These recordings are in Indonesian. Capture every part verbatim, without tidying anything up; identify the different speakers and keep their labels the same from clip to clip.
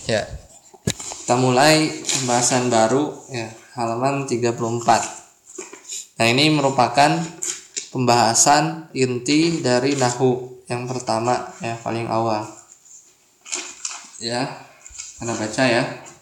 Speaker 1: Ya. Kita mulai pembahasan baru ya, halaman tiga puluh empat. Nah, ini merupakan pembahasan inti dari nahwu yang pertama ya, paling awal. Ya. Anda baca ya.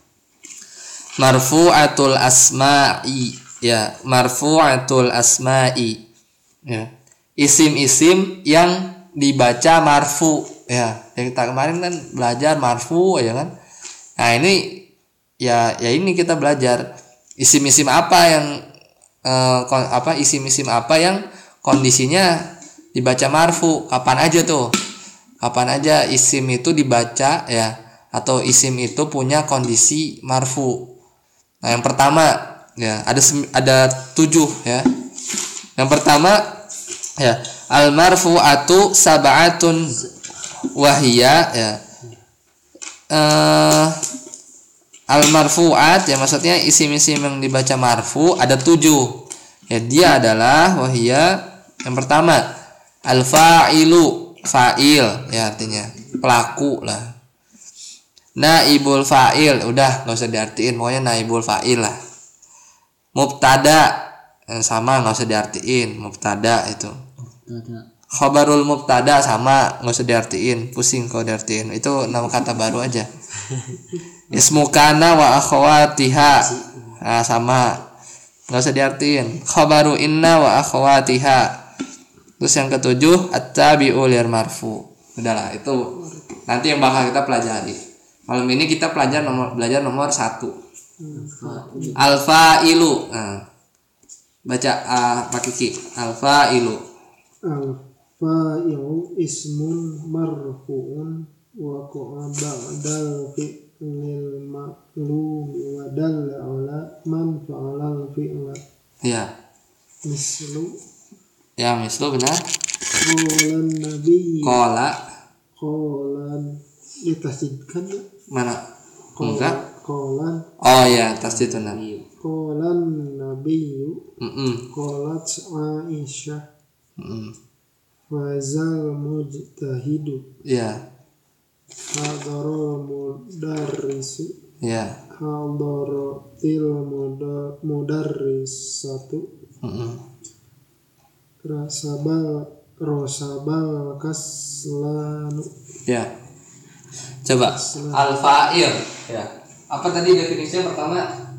Speaker 1: Marfu'atul asma'i ya, marfu'atul asma'i ya. Isim-isim yang dibaca marfu ya. Yang kita kemarin kan belajar marfu ya kan. Nah, ini ya ya ini kita belajar isim-isim apa yang eh, apa isim-isim apa yang kondisinya dibaca marfu. Kapan aja tuh? Kapan aja isim itu dibaca ya, atau isim itu punya kondisi marfu. Nah, yang pertama ya, ada ada tujuh ya. Yang pertama ya, al marfu'atu sab'atun wahia ya. Eh al marfu'at ya, maksudnya isim-isim yang dibaca marfu ada tujuh. Ya, dia adalah wahia, yang pertama al fa'ilu, fa'il ya, artinya pelaku lah. Naibul fa'il, udah nggak usah diartiin, pokoknya naibul fa'il lah. Mubtada sama, nggak usah diartiin, mubtada itu. Khabarul mubtada sama, nggak usah diartiin, pusing kalau diartiin, itu nama kata baru aja. Ismu kana wa akhwatiha, nah, sama, nggak usah diartiin. Khabaru inna wa akhwatiha. Terus yang ketujuh at-tabi'u lil marfu. Udahlah, itu nanti yang bakal kita pelajari. Malam ini kita pelajar nomor belajar nomor satu. Al-fa'ilu. Nah, baca uh, Pak Kiki. Al-fa'ilu.
Speaker 2: Al-fa'ilu ismun marfu'un wa qa'a ba'dal fi'lil ma'lum wa dalla 'ala man fa'alal fi'la.
Speaker 1: Ya.
Speaker 2: Mislu.
Speaker 1: Ya, mislu benar.
Speaker 2: Qalan nabi.
Speaker 1: Qala.
Speaker 2: Qalan ditasydidkan ya?
Speaker 1: Mana? Enggak.
Speaker 2: Qalan.
Speaker 1: Oh ya, tasydid benar.
Speaker 2: Qalan nabiyyu.
Speaker 1: Heeh.
Speaker 2: Qalat Aisyah.
Speaker 1: Heeh.
Speaker 2: Fazal mujtahidu.
Speaker 1: Ya.
Speaker 2: Hadara mudarrisu.
Speaker 1: Ya.
Speaker 2: Hadaratil mudarrisatu.
Speaker 1: Heeh.
Speaker 2: Rasabal rosabal kaslanu.
Speaker 1: Ya. Coba al-fa'il ya. Apa tadi definisinya pertama?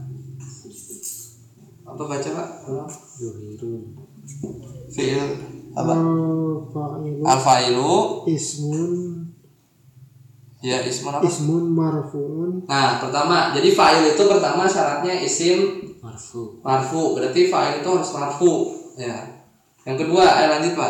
Speaker 1: Apa baca, Pak?
Speaker 2: Zuhirun.
Speaker 1: Fi'il apa?
Speaker 2: Al-fa'ilu.
Speaker 1: Al-fa'ilu
Speaker 2: Ismun.
Speaker 1: Ya, ismun apa?
Speaker 2: Ismun marfu'un.
Speaker 1: Nah, pertama, jadi fa'il itu pertama syaratnya isim
Speaker 2: Marfu.
Speaker 1: marfu. Berarti fa'il itu harus marfu ya. Yang kedua, ayo lanjut, Pak.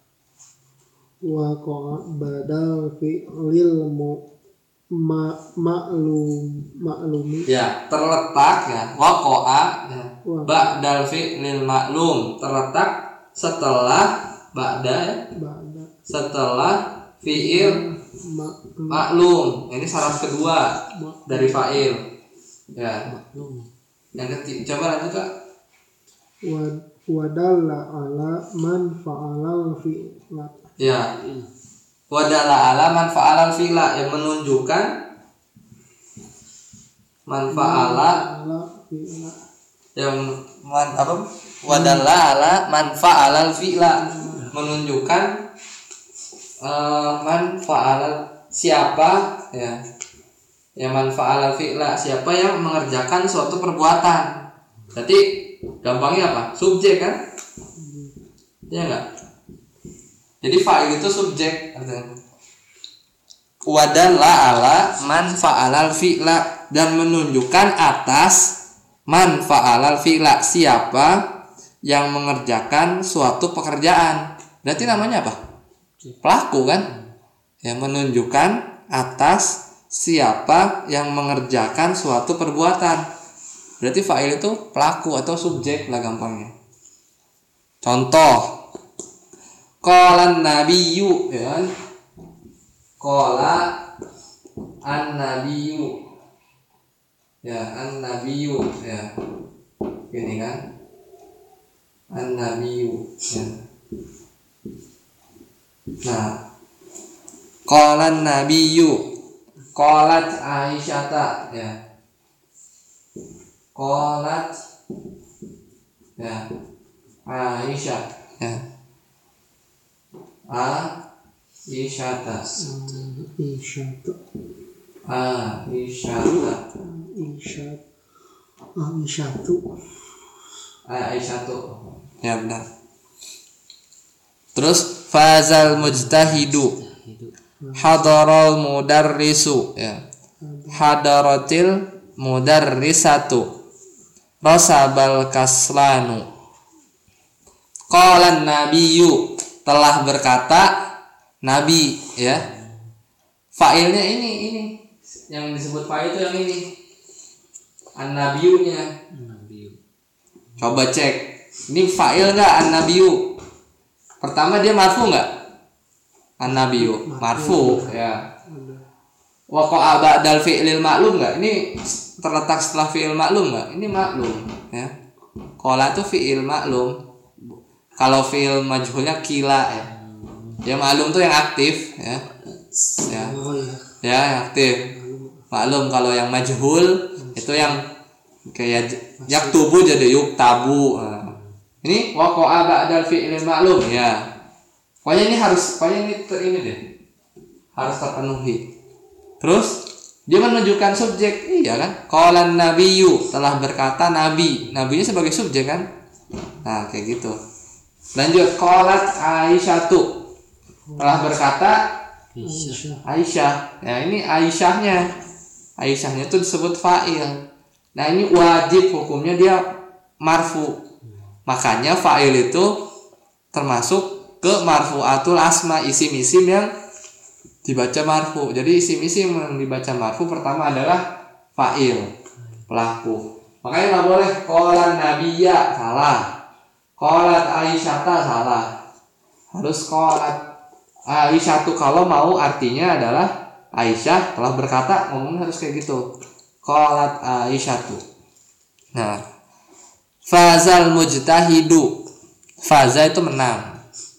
Speaker 2: Wa qa'a badal fi'lil mu ma maklum maklumi.
Speaker 1: Ya, terletak ya, waqa'a ya. Ba'dal fi'lil maklum, terletak setelah ba'da ya.
Speaker 2: Ba'da.
Speaker 1: Setelah fi'il
Speaker 2: Ma,
Speaker 1: maklum. Ini syarat kedua
Speaker 2: ma,
Speaker 1: dari fa'il. Ya.
Speaker 2: maklum.
Speaker 1: Yang ketiga, coba lanjut, Pak.
Speaker 2: Wa wadalla ala man fa'alal fi'la.
Speaker 1: Ya. Wadalla ala man fa'alal fi'la, yang menunjukkan man fa'ala
Speaker 2: fi'la.
Speaker 1: yang man apa? Wadalla ala man fa'alal fi'la, menunjukkan uh, man fa'alal siapa ya. Yang man fa'alal fi'la, siapa yang mengerjakan suatu perbuatan. Berarti gampangnya apa? Subjek kan? Iya enggak? Jadi fa'il itu subjek artinya. Wadalla ala man fa'alal fi'la, dan menunjukkan atas man fa'alal fi'la, siapa yang mengerjakan suatu pekerjaan. Berarti namanya apa? Pelaku kan? Yang menunjukkan atas siapa yang mengerjakan suatu perbuatan. Berarti fa'il itu pelaku atau subjek lah gampangnya. Contoh, qalan nabiyyu ya kan? Qala an-nabiyyu. Ya, an-nabiyyu ya. Gini kan? An-nabiyyu ya. Nah, qala an-nabiyyu. Qalat Aisyata, ya. Qalat, ya. Aisyah, ya. Aisyata.
Speaker 2: Isyatu.
Speaker 1: Aisyata.
Speaker 2: Isyat. Ah, isyatu.
Speaker 1: Aisyatu. Ya benar. Terus fazal mujtahidu. Hadaral mudarrisu, ya. Hadaratil mudarrisatu. Rasabal kaslanu. Qalan nabiyyu, telah berkata nabi, ya. Fa'ilnya ini ini yang disebut fa'il itu yang ini. An-nabiyunya. Coba cek. Ini fa'il enggak an-nabiyyu? Pertama dia marfu enggak? An-nabiyyu marfu, ya. Waqa'a ba'dal fi'lil ma'lum enggak? Ini terletak setelah fi'il ma'lum enggak? Ini ma'lum, ya. Qala itu fi'il ma'lum. Kalau fi'il majhulnya kila, ya. Ya maklum tuh yang aktif, ya. Ya. Ya, yang aktif. Maklum. Kalau yang majhul itu yang kayak yaktubu jadi yuktabu. Nah, ini waqa'a ba'dal fi'il ma'lum, ya. Pokoknya ini harus, pokoknya ini ter, ini deh. Harus terpenuhi. Terus dia menunjukkan subjek, iya kan? Qalan nabiyyu, telah berkata nabi. Nabinya sebagai subjek kan? Nah, kayak gitu. Lanjut, qalat Aisyatu, telah berkata
Speaker 2: Aisyah.
Speaker 1: Aisyah. Ya, ini Aisyahnya. Aisyahnya itu disebut fa'il. Nah, ini wajib hukumnya dia marfu. Makanya fa'il itu termasuk ke marfu'atul asma, isim-isim yang dibaca marfu. Jadi isim-isim yang dibaca marfu pertama adalah fa'il, pelaku. Makanya nggak boleh qalan nabiyya, salah. Qalat Aisyata, salah. Harus qalat Aisyatu. Kalau mau artinya adalah Aisyah telah berkata, ngomongnya harus kayak gitu. Qalat Aisyatu. Nah, fazal mujtahidu. Faza itu menang.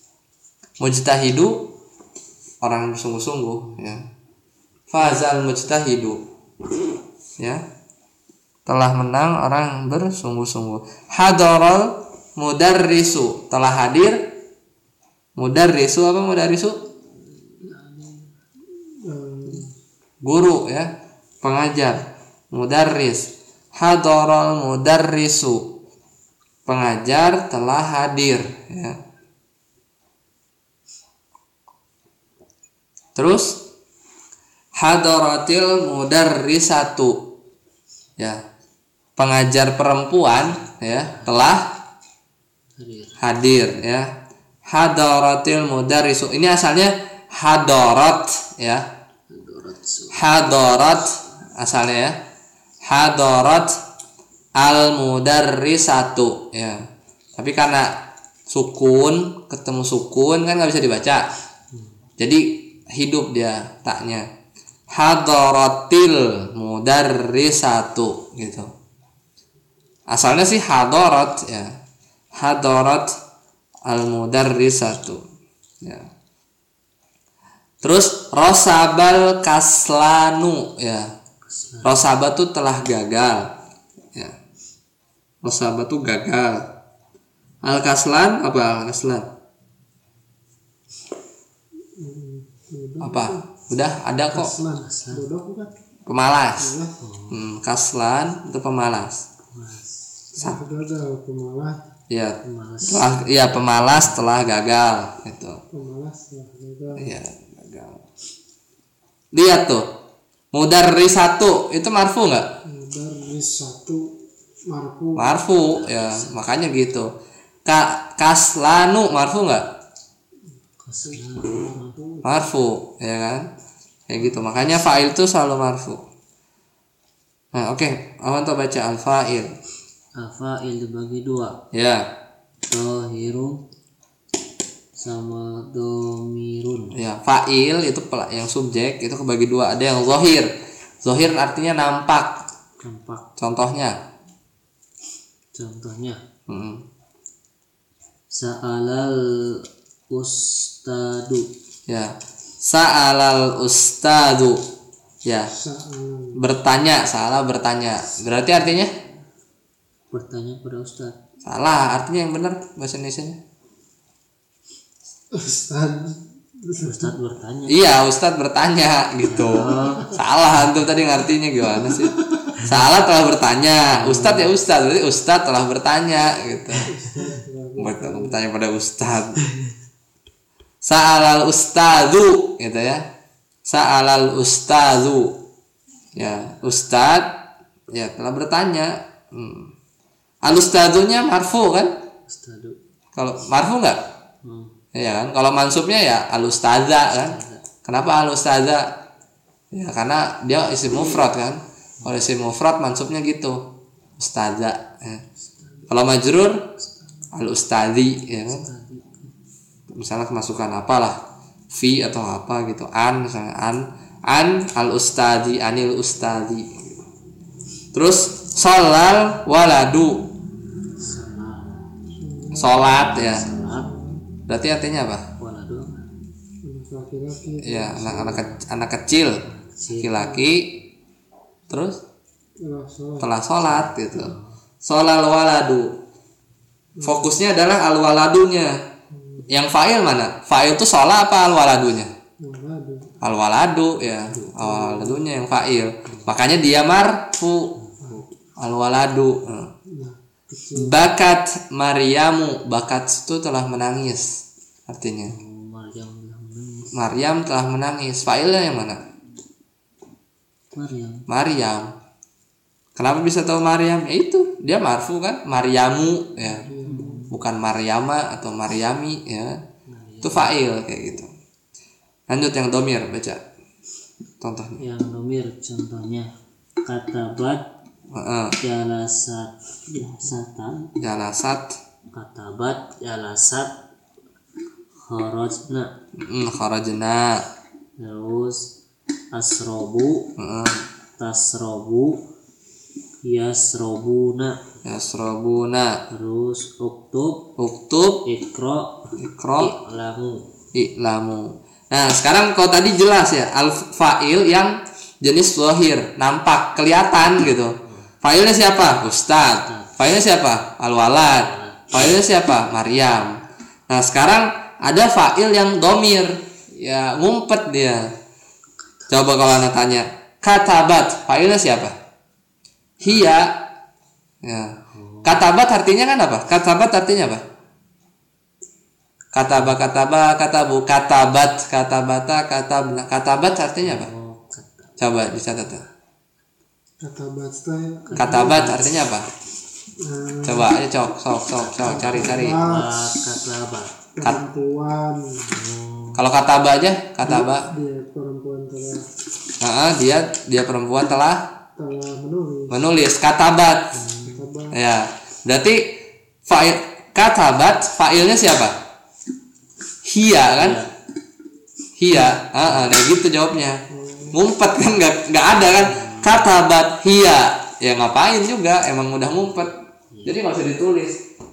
Speaker 1: Mujtahidu orang yang bersungguh-sungguh, ya. Fazal mujtahidu, ya. Telah menang orang yang bersungguh-sungguh. Hadaral mudarrisu, telah hadir. Mudarrisu apa mudarrisu? Guru, ya. Pengajar. Mudarris. Hadaral mudarrisu, pengajar telah hadir, ya. Terus hadaratil mudarrisatu, ya. Pengajar perempuan, ya, telah hadir, ya. Hadaratil mudarrisu. Ini asalnya hadarat, ya. Hadarat asalnya, ya. Hadarat al mudarrisatu, ya. Tapi karena sukun ketemu sukun kan nggak bisa dibaca. Jadi hidup dia taknya. Hadaratil mudarrisatu, gitu. Asalnya sih hadarat, ya. Hadarat al mudarrisatu, ya. Terus rosabal kaslanu, ya. Rosaba tuh telah gagal, ya. Rosaba tuh gagal. Al kaslan apa? Al kaslan apa? Udah ada kok. Pemalas. Hmm, kaslan itu pemalas.
Speaker 2: Gagal, pemalas.
Speaker 1: Ya, telah, ya pemalas telah gagal, itu.
Speaker 2: Pemalas telah gagal.
Speaker 1: Iya, gagal. Lihat tuh. Mudarrisatu itu marfu enggak?
Speaker 2: Mudarrisatu marfu.
Speaker 1: Marfu, ya, makanya gitu. Ka kaslanu marfu enggak? Marfu, ya kan? Kayak gitu. Makanya fa'il itu selalu marfu. Nah, oke. Okay. Awan tuh baca al-fa'il.
Speaker 3: Al-fa'il dibagi dua.
Speaker 1: Ya.
Speaker 3: Dhahirun sama domirun.
Speaker 1: Ya, fa'il itu yang subjek itu kebagi dua. Ada yang zahir. Zahir artinya nampak.
Speaker 3: Nampak.
Speaker 1: Contohnya.
Speaker 3: Contohnya.
Speaker 1: Hmm.
Speaker 3: Sa'alal ustadu.
Speaker 1: Ya. Sa'alal ustadu. Ya,
Speaker 2: Sa'alan.
Speaker 1: bertanya, salah bertanya. Berarti artinya
Speaker 3: Bertanya pada Ustaz.
Speaker 1: salah, artinya yang benar bahasa Indonesianya.
Speaker 2: Ustaz.
Speaker 3: Ustaz bertanya.
Speaker 1: Iya, Ustadz bertanya gitu. Salah antum tadi ngartinya gimana sih? Salah telah bertanya. Ustadz ya Ustadz, berarti Ustadz telah bertanya gitu. Bertanya pada Ustadz. Sa'alal ustadzu gitu ya. Sa'alal ustadzu. Ya, Ustadz ya telah bertanya. Hmm. Al ustadzunya marfu kan?
Speaker 3: Ustaz.
Speaker 1: Kalau marfu enggak?
Speaker 3: Hmm.
Speaker 1: Ya kan, kalau mansubnya ya al ustadza kan. Kenapa al ustadza? Ya karena dia isim mufrad kan. Kalau isim mufrad mansubnya gitu, ustadza. Ya. Kalau majrur al ustadi, ya kan. Misalnya kemasukan apalah, fi atau apa gitu, an misalnya an an al ustadi anil ustadi. Terus sholal waladu, sholat ya.
Speaker 3: Salat.
Speaker 1: Berarti artinya apa?
Speaker 3: Waladu.
Speaker 2: Anak laki-laki.
Speaker 1: Ya anak-anak ke- anak kecil laki-laki terus
Speaker 2: Telah sholat.
Speaker 1: telah sholat gitu. Sholal waladu, fokusnya adalah al waladunya. Yang fa'il mana? Fa'il itu sholat apa al waladunya?
Speaker 2: Waladu.
Speaker 1: Al waladu ya, al waladunya yang fa'il. Makanya dia marfu. Al waladu.
Speaker 2: Nah, kecil.
Speaker 1: Bakat Maryamu, bakat itu telah menangis artinya.
Speaker 3: Maryam telah menangis.
Speaker 1: Maryam telah menangis. Fa'ilnya yang mana?
Speaker 3: Maryam.
Speaker 1: Maryam. Kenapa bisa tahu Maryam? Ya itu, dia marfu kan? Maryamu ya. Bukan Maryama atau Maryami ya. Itu fa'il kayak gitu. Lanjut yang domir baca. Contohnya.
Speaker 3: Yang domir contohnya katabat
Speaker 1: Heeh.
Speaker 3: jalasat jalasatan
Speaker 1: Jalasat,
Speaker 3: katabat jalasat kharajna.
Speaker 1: mm, kharajna.
Speaker 3: Terus asrobu
Speaker 1: Heeh.
Speaker 3: tasrobu yasrobuna.
Speaker 1: Yasrabuna.
Speaker 3: Terus uktub
Speaker 1: Uktub,
Speaker 3: ikro
Speaker 1: ikra,
Speaker 3: i'lamu.
Speaker 1: i'lamu. Nah, sekarang kalau tadi jelas ya, al fa'il yang jenis zahir, nampak, kelihatan gitu. Fa'ilnya siapa? Ustadz. Fa'ilnya siapa? Al-walad. Fa'ilnya siapa? Maryam. Nah, sekarang ada fa'il yang domir, ya ngumpet dia. Coba kalau anak tanya, katabat, fa'ilnya siapa? Hiya. Ya. Katabat artinya kan apa? Katabat artinya apa? Kataba, kataba, katabu, katabat, katabata, katabna. Katabat artinya apa?
Speaker 3: Oh, kata-
Speaker 1: Coba dicatat ya.
Speaker 2: Kata basta.
Speaker 1: Katabat artinya apa?
Speaker 2: Nah,
Speaker 1: Coba ayo cok, sok, sok, sok, cari, cari.
Speaker 3: ah, katabat.
Speaker 2: perempuan.
Speaker 1: Kalau kataba aja, kataba.
Speaker 2: Dia perempuan telah
Speaker 1: Nah, dia dia perempuan telah
Speaker 2: telah menulis.
Speaker 1: menulis katabat.
Speaker 2: Kata
Speaker 1: Ya, berarti fa'il katabat, fa'ilnya siapa? Hiya kan? Hiya. Ah, ah, nah gitu jawabnya. Ngumpet kan nggak nggak ada kan? Katabat hiya. Ya ngapain juga? Emang udah ngumpet. Jadi nggak usah ditulis.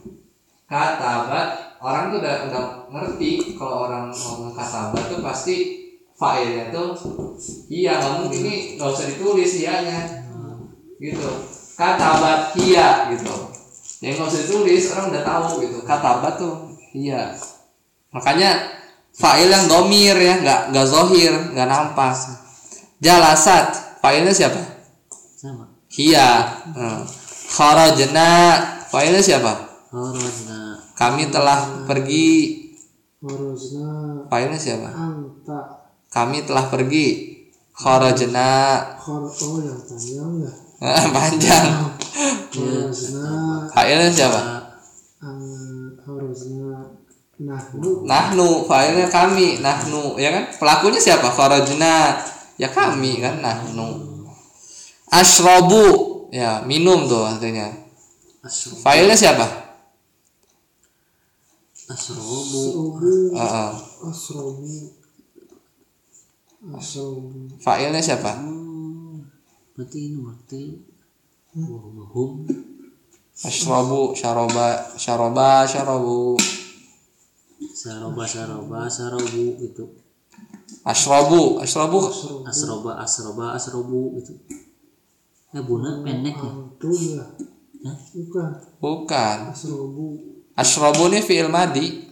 Speaker 1: Katabat, orang tuh udah udah ngerti kalau orang ngomong katabat tuh pasti fa'ilnya tuh iya, nggak mungkin ini nggak usah ditulis hiyanya. Gitu. Katabat hiya gitu. Yang nggak usah ditulis orang udah tahu gitu. Katabat tuh hiya. Makanya fa'il yang domir ya, nggak nggak zohir, nggak nampak. Jalasat, fa'ilnya siapa?
Speaker 3: Sama.
Speaker 1: Hiya. Hmm. Kharajna, fa'ilnya siapa?
Speaker 3: Kharajna.
Speaker 1: Kami telah pergi,
Speaker 2: harusnya
Speaker 1: fa'ilnya siapa?
Speaker 2: anta
Speaker 1: Kami telah pergi. Kharajna.
Speaker 2: khor oh yang panjang ya.
Speaker 1: Panjang.
Speaker 2: Harusnya
Speaker 1: Fa'ilnya siapa?
Speaker 2: ang harusnya nahnu
Speaker 1: Nahnu, fa'ilnya kami, nahnu, ya kan? Pelakunya siapa? Kharajna. Ya kami kan, nahnu. Ashrobu, ya minum tuh artinya.
Speaker 3: Asrobu.
Speaker 1: Fa'ilnya siapa?
Speaker 3: Asrobu.
Speaker 2: asrobu
Speaker 1: Heeh.
Speaker 2: asrobu asrobu
Speaker 1: Fa'ilnya siapa?
Speaker 3: Oh, berarti ini berarti wah mahum.
Speaker 1: Ashrobu, syaroba, syaroba, syarobu.
Speaker 3: Saroba saroba sarobu gitu.
Speaker 1: Asyrabu, asyrabu.
Speaker 3: Asroba, asroba, asrobu gitu. Ya buna pendek ya.
Speaker 2: Antum ya.
Speaker 3: Hah?
Speaker 2: Bukan.
Speaker 1: Bukan.
Speaker 2: Asrobu.
Speaker 1: Asyrabu ini fi'il madi.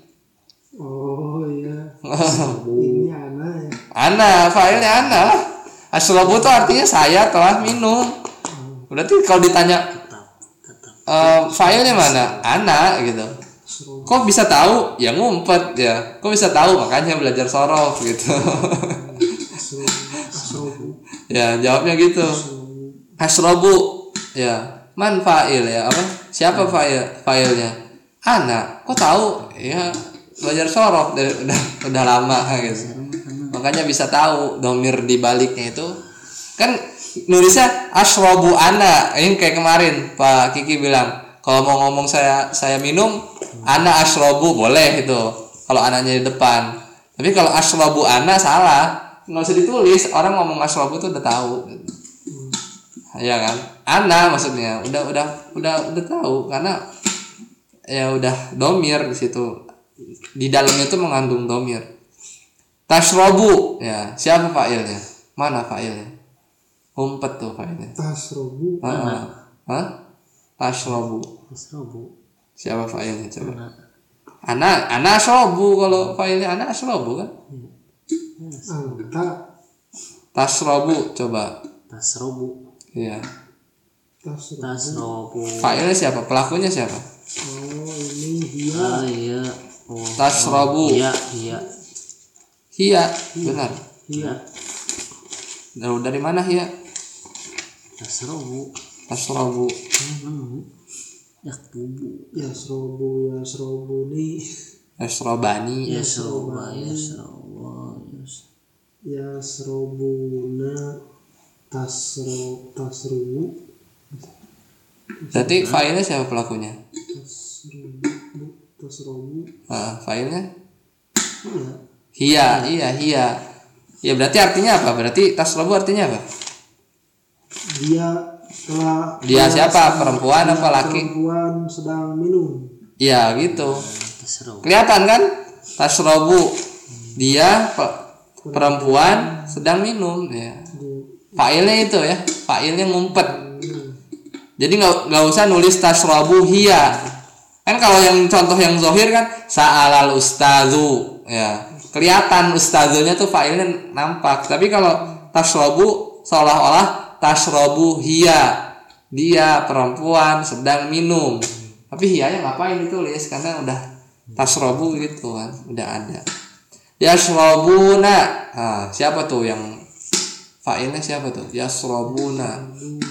Speaker 2: Oh iya. Ini ana ya.
Speaker 1: Ana, fa'ilnya ana lah. Asyrabu itu artinya saya telah minum. Berarti kalau ditanya
Speaker 3: Tetap, tetap.
Speaker 1: eh, fa'ilnya mana? Ana gitu.
Speaker 2: Asrobu.
Speaker 1: Kok bisa tahu? Ya ngumpet ya. Kok bisa tahu? Makanya belajar sorof gitu.
Speaker 2: Asrobu. Asrobu.
Speaker 1: Ya jawabnya gitu. Asyrabu. Ya. Man fa'il ya apa? Siapa fa'il? Fa'ilnya? Ana. Kok tahu? Ya belajar sorof udah udah, udah lama gitu. Makanya bisa tahu domir di baliknya itu kan nulisnya asyrabu ana. Ini kayak kemarin Pak Kiki bilang kalau mau ngomong saya saya minum ana asyrabu boleh itu kalau ananya di depan. Tapi kalau asyrabu ana salah, nggak usah ditulis. Orang ngomong asyrabu tuh udah tahu. Ya kan? Ana maksudnya udah udah udah udah tahu karena ya udah domir di situ. Di dalamnya itu mengandung domir. Tashrobu ya siapa fa'ilnya? Mana fa'ilnya? Umpet tuh fa'ilnya.
Speaker 2: Asrobu.
Speaker 1: Hah? Hah? Tashrobu.
Speaker 3: Asrobu.
Speaker 1: Siapa fa'ilnya coba?
Speaker 3: Ana.
Speaker 1: Ana ana ashrobu kalau fa'ilnya ana ashrobu kan?
Speaker 2: Anta.
Speaker 1: Tashrobu coba.
Speaker 3: Tasrobu.
Speaker 1: Iya.
Speaker 2: Tasrobu.
Speaker 3: Tasrobu.
Speaker 1: Fa'ilnya siapa? Pelakunya siapa?
Speaker 2: Oh ini dia.
Speaker 3: Ah iya. Oh,
Speaker 1: Tasrobu.
Speaker 3: Iya, iya.
Speaker 1: Hia, benar.
Speaker 2: Iya.
Speaker 1: Dari dari mana hia?
Speaker 3: Tasrobu.
Speaker 1: Tashrobu.
Speaker 3: Hmm. Yaktubu.
Speaker 2: Ya asrobu ya asrobu nih.
Speaker 1: Asrobani.
Speaker 3: Ya sroba, ya sroba.
Speaker 2: Ya asrobuna. Tasro tasrubu.
Speaker 1: Berarti fa'ilnya siapa pelakunya?
Speaker 2: Tasrubu. Tasrobu.
Speaker 1: Ah, fa'ilnya?
Speaker 2: Iya.
Speaker 1: Hia, iya hia. Ya berarti artinya apa? Berarti tasrobu artinya apa?
Speaker 2: Dia telah
Speaker 1: Dia siapa?
Speaker 2: sedang-
Speaker 1: Perempuan apa
Speaker 2: dia
Speaker 1: laki?
Speaker 2: Perempuan sedang minum.
Speaker 1: Iya gitu.
Speaker 3: Tasrobu.
Speaker 1: Kelihatan kan? Tasrobu. Dia pe- perempuan sedang minum. Ya. Fa'ilnya itu ya. Fa'ilnya ngumpet. Jadi nggak nggak usah nulis tasrobu hia. Kan kalau yang contoh yang zohir kan sa'alal ustazu. Ya. Kelihatan ustazunya tuh fa'ilnya nampak. Tapi kalau tasrobu seolah-olah tasrobu hia. Dia perempuan sedang minum. Tapi hianya ngapain ditulis karena udah tasrobu gitu kan, udah ada. Yasrobuna. Nah, siapa tuh yang fa'ilnya siapa tuh? Yasrobuna.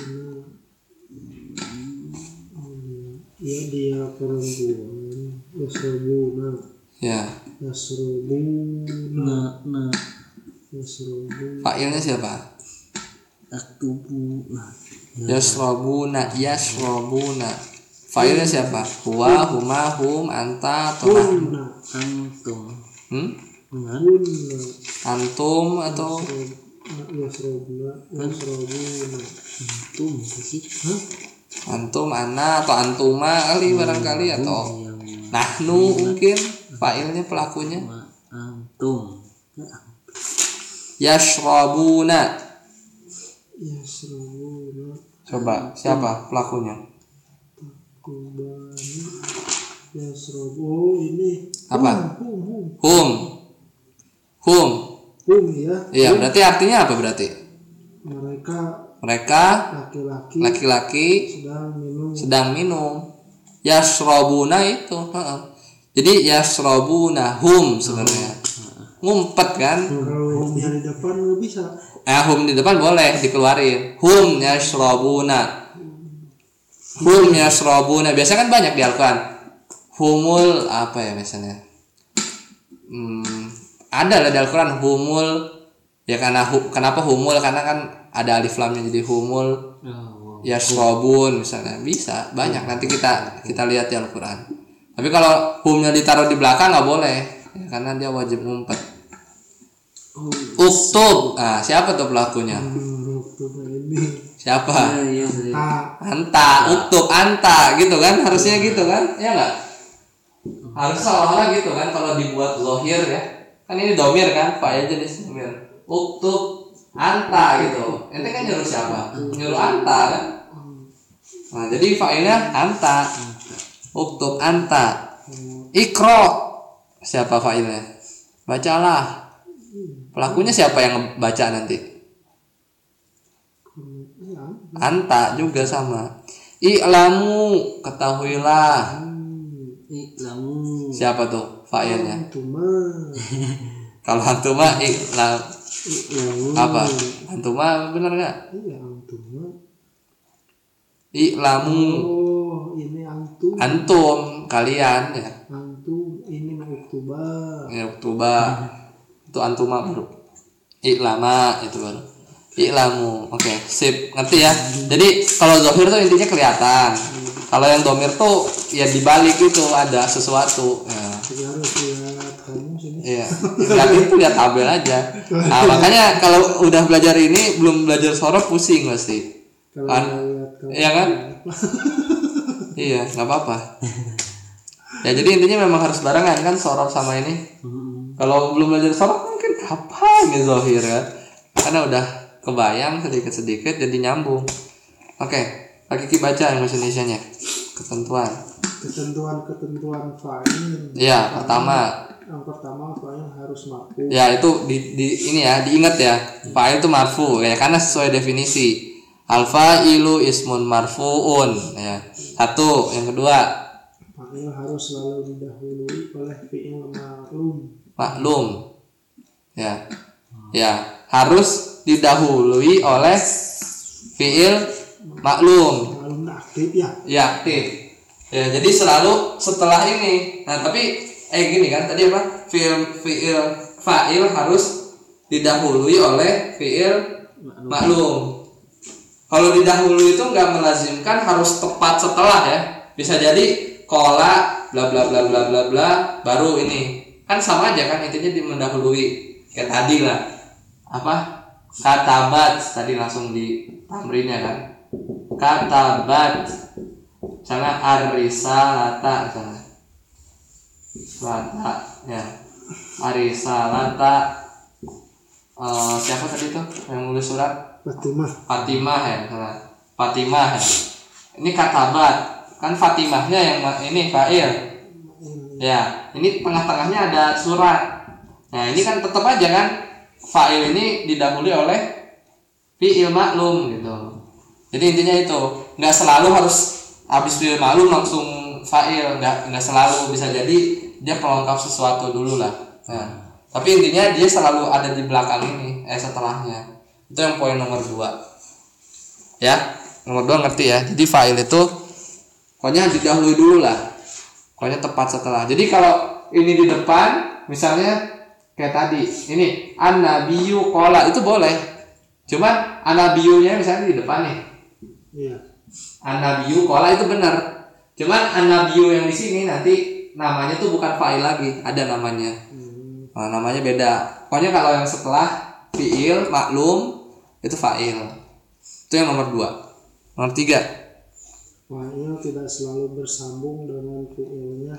Speaker 2: Ya dia perempuan. Yasrobuna.
Speaker 1: Ya.
Speaker 2: Yasrobuna.
Speaker 3: Na, na.
Speaker 2: Yasrobu.
Speaker 1: Fa'ilnya siapa?
Speaker 3: Yaktubu.
Speaker 1: Yasrobuna, yasrobuna. Fa'ilnya siapa? Huwa, huma, hum, anta, atau nahnu?
Speaker 2: Una.
Speaker 3: Antum.
Speaker 1: Hmm?
Speaker 3: Dengan
Speaker 2: Una.
Speaker 1: Antum atau
Speaker 2: Yasrobuna. Yasrobuna.
Speaker 3: antum sih.
Speaker 2: Hah?
Speaker 1: antum, ana atau antuma kali barangkali atau
Speaker 3: Yang
Speaker 1: nahnu mungkin fa'ilnya pelakunya.
Speaker 3: ma- antum. Ya,
Speaker 1: Yasrobuna.
Speaker 2: Yasrobuna.
Speaker 1: Coba siapa pelakunya?
Speaker 2: Kubani. Yasrobu. Oh ini.
Speaker 1: Apa?
Speaker 2: Hum. Hum.
Speaker 1: Hum. Hum.
Speaker 2: Hum ya.
Speaker 1: Iya, berarti artinya apa berarti?
Speaker 2: Mereka
Speaker 1: Mereka
Speaker 2: laki-laki
Speaker 1: laki-laki
Speaker 2: sedang minum.
Speaker 1: sedang minum. Yasrobuna itu, heeh. Jadi yasrobuna hum sebenarnya. Ngumpet kan?
Speaker 2: Kalau yang di depan nggak bisa.
Speaker 1: Nah, hum di depan boleh dikeluarin. Hum yasrobuna. Hum yasrobuna. Biasanya kan banyak di Al-Qur'an. Humul apa ya misalnya? Hmm, ada lah di Al-Qur'an humul. Ya karena hu, kenapa humul? Karena kan ada alif lamnya jadi humul.
Speaker 3: oh,
Speaker 1: Yasrobun misalnya bisa banyak nanti kita kita lihat di Al-Qur'an. Tapi kalau humnya ditaruh di belakang nggak boleh ya, karena dia wajib ngumpet. Uktub. Nah, siapa tuh pelakunya?
Speaker 2: Hmm, waktu ini.
Speaker 1: Siapa?
Speaker 3: iya, iya.
Speaker 2: Ah,
Speaker 1: Anta, uktub, anta gitu kan? Harusnya gitu kan? Ya enggak? Harus seolah-olah gitu kan kalau dibuat zohir ya. Kan ini domir kan, fa'il jenis domir. Uktub anta gitu. Ente kan nyuruh siapa? Nyuruh anta kan. Nah, jadi fa'ilnya anta. Uktub anta. Iqra. Siapa fa'ilnya? Bacalah. Pelakunya siapa yang baca nanti? Anta juga sama. I'lamu, ketahuilah.
Speaker 3: I'lamu.
Speaker 1: Siapa tuh fa'ilnya?
Speaker 2: Antuma.
Speaker 1: Kalau antuma i'lam.
Speaker 2: I'lamu.
Speaker 1: Apa? Antuma benar enggak?
Speaker 2: Iya, antuma.
Speaker 1: I'lamu.
Speaker 2: Oh, ini antum.
Speaker 1: Antum, kalian ya.
Speaker 2: Antum ini uktuba.
Speaker 1: Ya, uktuba. Itu antuma baru. I'lama itu baru. I'lamu. Oke, sip. Ngerti ya? Jadi kalau zahir tuh intinya kelihatan. Kalau yang domir tuh ya dibalik itu ada sesuatu. Ya.
Speaker 2: Jadi harus lihat kamu sini.
Speaker 1: Iya. Lihat itu lihat tabel aja. Nah, makanya kalau udah belajar ini belum belajar sorof pusing pasti.
Speaker 2: Kalau
Speaker 1: Kan?
Speaker 2: lihat kamu.
Speaker 1: Iya kan? Iya, nggak apa-apa. Ya jadi intinya memang harus barengan kan sorof sama ini. Kalau belum belajar sorof mungkin apa ini zahir ya? Karena udah kebayang sedikit-sedikit jadi nyambung. Oke. Lagi Ki baca yang bahasa Indonesianya. Ketentuan.
Speaker 2: Ketentuan-ketentuan fa'il.
Speaker 1: Iya, pertama.
Speaker 2: Yang pertama fa'il harus marfu.
Speaker 1: Ya, itu di, di ini ya, diingat ya. Fa'il itu marfu ya karena sesuai definisi. Al fa'ilu ismun marfu'un ya. Satu, yang kedua.
Speaker 2: Fa'il harus selalu didahului oleh fi'il maklum.
Speaker 1: Maklum. Ya. Ya, harus didahului oleh fi'il maklum.
Speaker 2: Maklum aktif ya.
Speaker 1: Ya, aktif. Ya, jadi selalu setelah ini. Nah, tapi eh gini kan tadi apa? Fi'il fi'il fa'il harus didahului oleh fi'il maklum. Kalau didahului itu enggak melazimkan harus tepat setelah ya. Bisa jadi qala bla bla bla bla bla bla baru ini. Kan sama aja kan intinya di mendahului. Kayak tadi lah. Apa? Katabat tadi langsung di tamrinnya kan. Katabat misalnya arisalata misalnya lata ya arisalata uh, siapa tadi tuh yang nulis surat
Speaker 2: Fatimah.
Speaker 1: Fatimah ya misalnya Fatimah ya ini katabat kan Fatimahnya yang ini fa'il ya ini tengah-tengahnya ada surat. Nah ini kan tetap aja kan fa'il ini didahului oleh fi'il maklum gitu. Jadi intinya itu nggak selalu harus habis fi'il maklum langsung fa'il, nggak nggak selalu, bisa jadi dia pelengkap sesuatu dulu lah. Nah, tapi intinya dia selalu ada di belakang ini, eh setelahnya. Itu yang poin nomor dua. Ya, nomor dua ngerti ya. Jadi fa'il itu pokoknya didahului dulu lah, pokoknya tepat setelah. Jadi kalau ini di depan, misalnya kayak tadi, ini an-nabiyyu qala itu boleh. Cuman an-nabiyyunya misalnya di depan nih.
Speaker 2: Iya.
Speaker 1: An-nabiyyu qala itu benar. Cuman an-nabiyyu yang di sini nanti namanya tuh bukan fa'il lagi, ada namanya.
Speaker 2: Hmm.
Speaker 1: Nah, namanya beda. Pokoknya kalau yang setelah fi'il maklum itu fa'il. Itu yang nomor dua. Nomor tiga.
Speaker 2: Fa'il tidak selalu bersambung dengan fi'ilnya,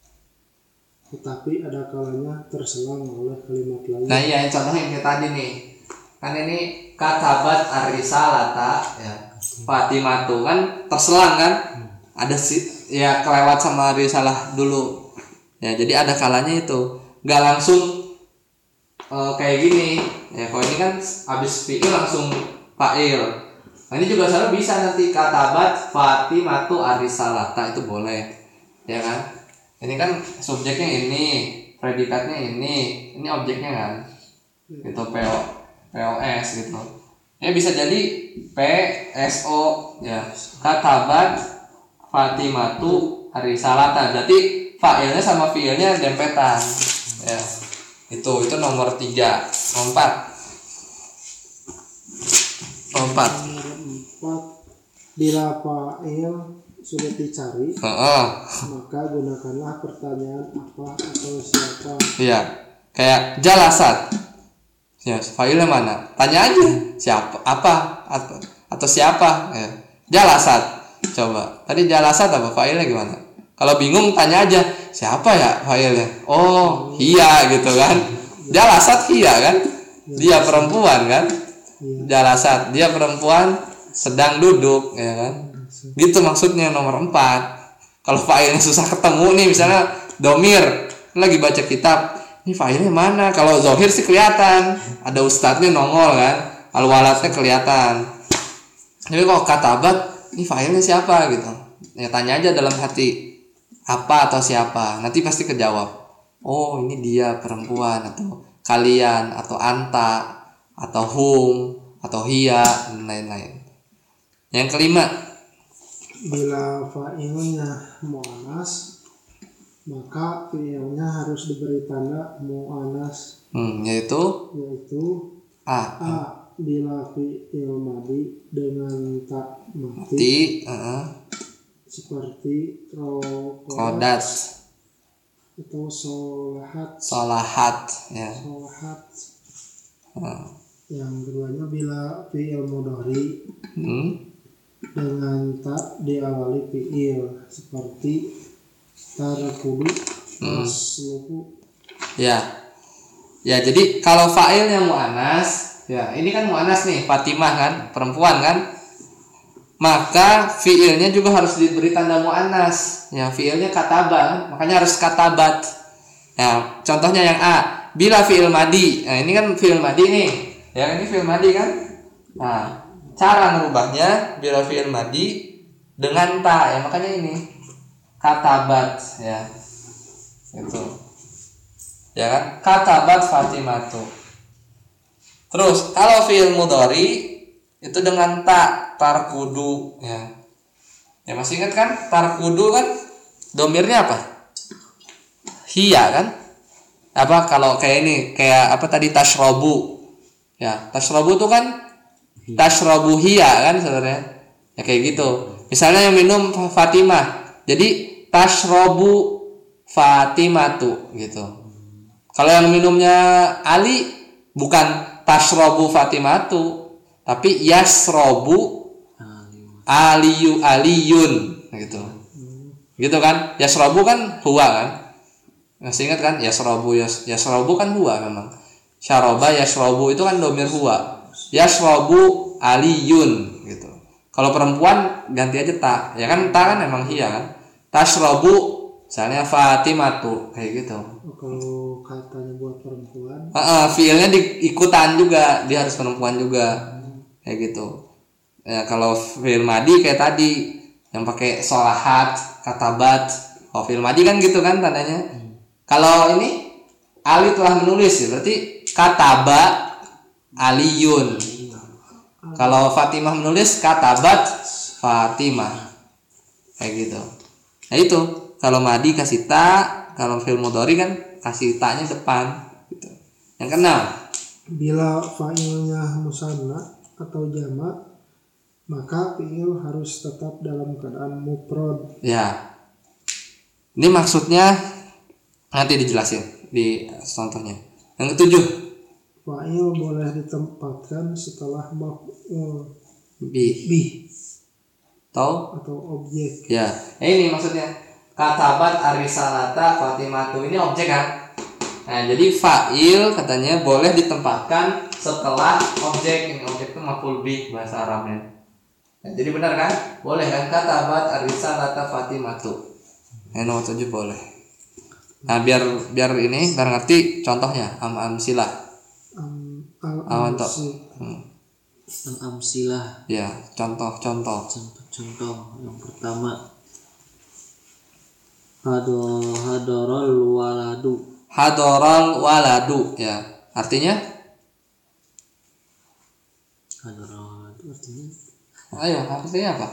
Speaker 2: tetapi ada kalanya terselang oleh kalimat lain.
Speaker 1: Nah iya, contohnya yang kayak tadi nih. Kan ini katabat ar-risalata ya. Fatimatu kan terselang kan? Ada sih ya kelewat sama risalah dulu. Ya, jadi ada kalanya itu. Enggak langsung uh, kayak gini. Ya, kalau ini kan habis fi'il langsung fa'il. Nah, ini juga selalu bisa nanti katabat Fatimatu ar-risalata itu boleh. Ya kan? Ini kan subjeknya ini, predikatnya ini, ini objeknya kan. Gitu P O P O S gitu. Ya bisa jadi P S O ya. Katabat Fatimatu arisalata. Berarti fa'ilnya sama fi'ilnya dempetan. Ya. Itu itu nomor tiga, nomor empat. Nomor empat.
Speaker 2: Nomor empat, bila fa'il sulit dicari,
Speaker 1: Heeh.
Speaker 2: maka gunakanlah pertanyaan apa atau siapa.
Speaker 1: Iya. Kayak jalasat. Ya, fa'ilnya mana? Tanya aja. Siapa? Apa? Atau, atau siapa? Ya. Jalasat. Coba. Tadi jalasat apa? Fa'ilnya gimana? Kalau bingung tanya aja. Siapa ya fa'ilnya? Oh, iya gitu kan. Jalasat hiya kan? Dia perempuan kan?
Speaker 2: Iya.
Speaker 1: Jalasat, dia perempuan sedang duduk ya kan? Gitu maksudnya nomor empat. Kalau failnya susah ketemu nih misalnya domir lagi baca kitab, ini failnya mana? Kalau zohir sih kelihatan, ada ustadznya nongol kan, al-waladnya kelihatan. Tapi kalau katabat, ini failnya siapa gitu? Ya tanya aja dalam hati apa atau siapa, nanti pasti kejawab. Oh ini dia perempuan atau kalian atau anta atau hum atau hiya dan lain-lain. Yang kelima,
Speaker 2: Bila fa'ilnya mu'anas, maka fi'ilnya harus diberi tanda mu'anas,
Speaker 1: hmm, yaitu
Speaker 2: yaitu
Speaker 1: a
Speaker 2: a bila fi'il madi dengan tak mati,
Speaker 1: mati, uh,
Speaker 2: seperti rokodat
Speaker 1: kodat,
Speaker 2: atau solahat
Speaker 1: solahat, ya.
Speaker 2: solahat.
Speaker 1: Uh,
Speaker 2: Yang keduanya bila fi'il mudhari
Speaker 1: hmm,
Speaker 2: dengan tak diawali fi'il, seperti tarkudu masluku.
Speaker 1: ya, ya. Jadi kalau fa'ilnya mu'anas, ya ini kan mu'anas nih, Fatimah kan, perempuan kan, maka fi'ilnya juga harus diberi tanda mu'anas. Ya fi'ilnya kataba, makanya harus katabat. Ya contohnya yang A, bila fi'il madi, nah ini kan fi'il madi nih, ya ini fi'il madi kan. Nah cara merubahnya bila fi'il madi dengan ta, ya makanya ini katabat, ya itu, ya kan, katabat Fatimatu. Terus kalau fi'il mudhari itu dengan ta, tarkudu, ya. Ya masih ingat kan tarkudu kan domirnya apa? Hiya kan? Apa kalau kayak ini kayak apa tadi tashrobu, ya tashrobu tuh kan tashrobu hiya kan sebenarnya, ya kayak gitu. Misalnya yang minum Fatimah, jadi tashrobu Fatimatu gitu. Kalau yang minumnya Ali bukan tashrobu Fatimatu, tapi yasrobu aliyu aliyun gitu. Gitu kan? Yasrobu kan huwa kan? Masih ingat kan? Yasrobu yas, yasrobu kan huwa memang. Syaroba yasrobu itu kan domir huwa. Yasrobu aliyun gitu. Kalau perempuan ganti aja ta. Ya kan ta kan emang hiya kan. Tashrobu misalnya Fatimatu kayak gitu.
Speaker 2: Oh, kalau katanya buat perempuan,
Speaker 1: Uh, uh, fiilnya diikutan juga, dia harus perempuan juga kayak gitu. Ya kalau fiil madi kayak tadi yang pakai solahat, katabat. Oh fiil madi kan gitu kan tandanya. Hmm. Kalau ini Ali telah menulis ya berarti kataba aliyun. Hmm. Kalau Fatimah menulis katabat Fatimah kayak gitu. Nah itu kalau madi kasih ta, kalau fiil mudhari kan kasih ta-nya depan gitu. Yang keenam,
Speaker 2: bila fa'ilnya musanna atau jamak, maka fi'il harus tetap dalam keadaan mufrad.
Speaker 1: Ya. Ini maksudnya nanti dijelasin di contohnya. Yang ketujuh,
Speaker 2: Fa'il boleh ditempatkan setelah maf'ul
Speaker 1: bi,
Speaker 2: bih
Speaker 1: atau
Speaker 2: atau objek.
Speaker 1: ya. Nah, ini maksudnya katabat arisalata Fatimatu, ini objek kan? Nah, jadi fa'il katanya boleh ditempatkan setelah objek. Ini objek itu maf'ul bih bahasa Arabnya. Nah, jadi benar kan? Boleh kan katabat arisalata Fatimatu. Nah, nomor tujuh boleh. Nah, biar biar ini biar ngerti contohnya am amsilah.
Speaker 2: Am, al
Speaker 1: Awanto.
Speaker 2: amsi.
Speaker 1: Hmm.
Speaker 3: Al-amsilah.
Speaker 1: Ya, contoh-contoh.
Speaker 3: Contoh-contoh yang pertama hado hadorol waladu.
Speaker 1: Hadoral waladu, ya. Artinya?
Speaker 3: Hadorol waladu artinya
Speaker 1: Ayo, artinya apa?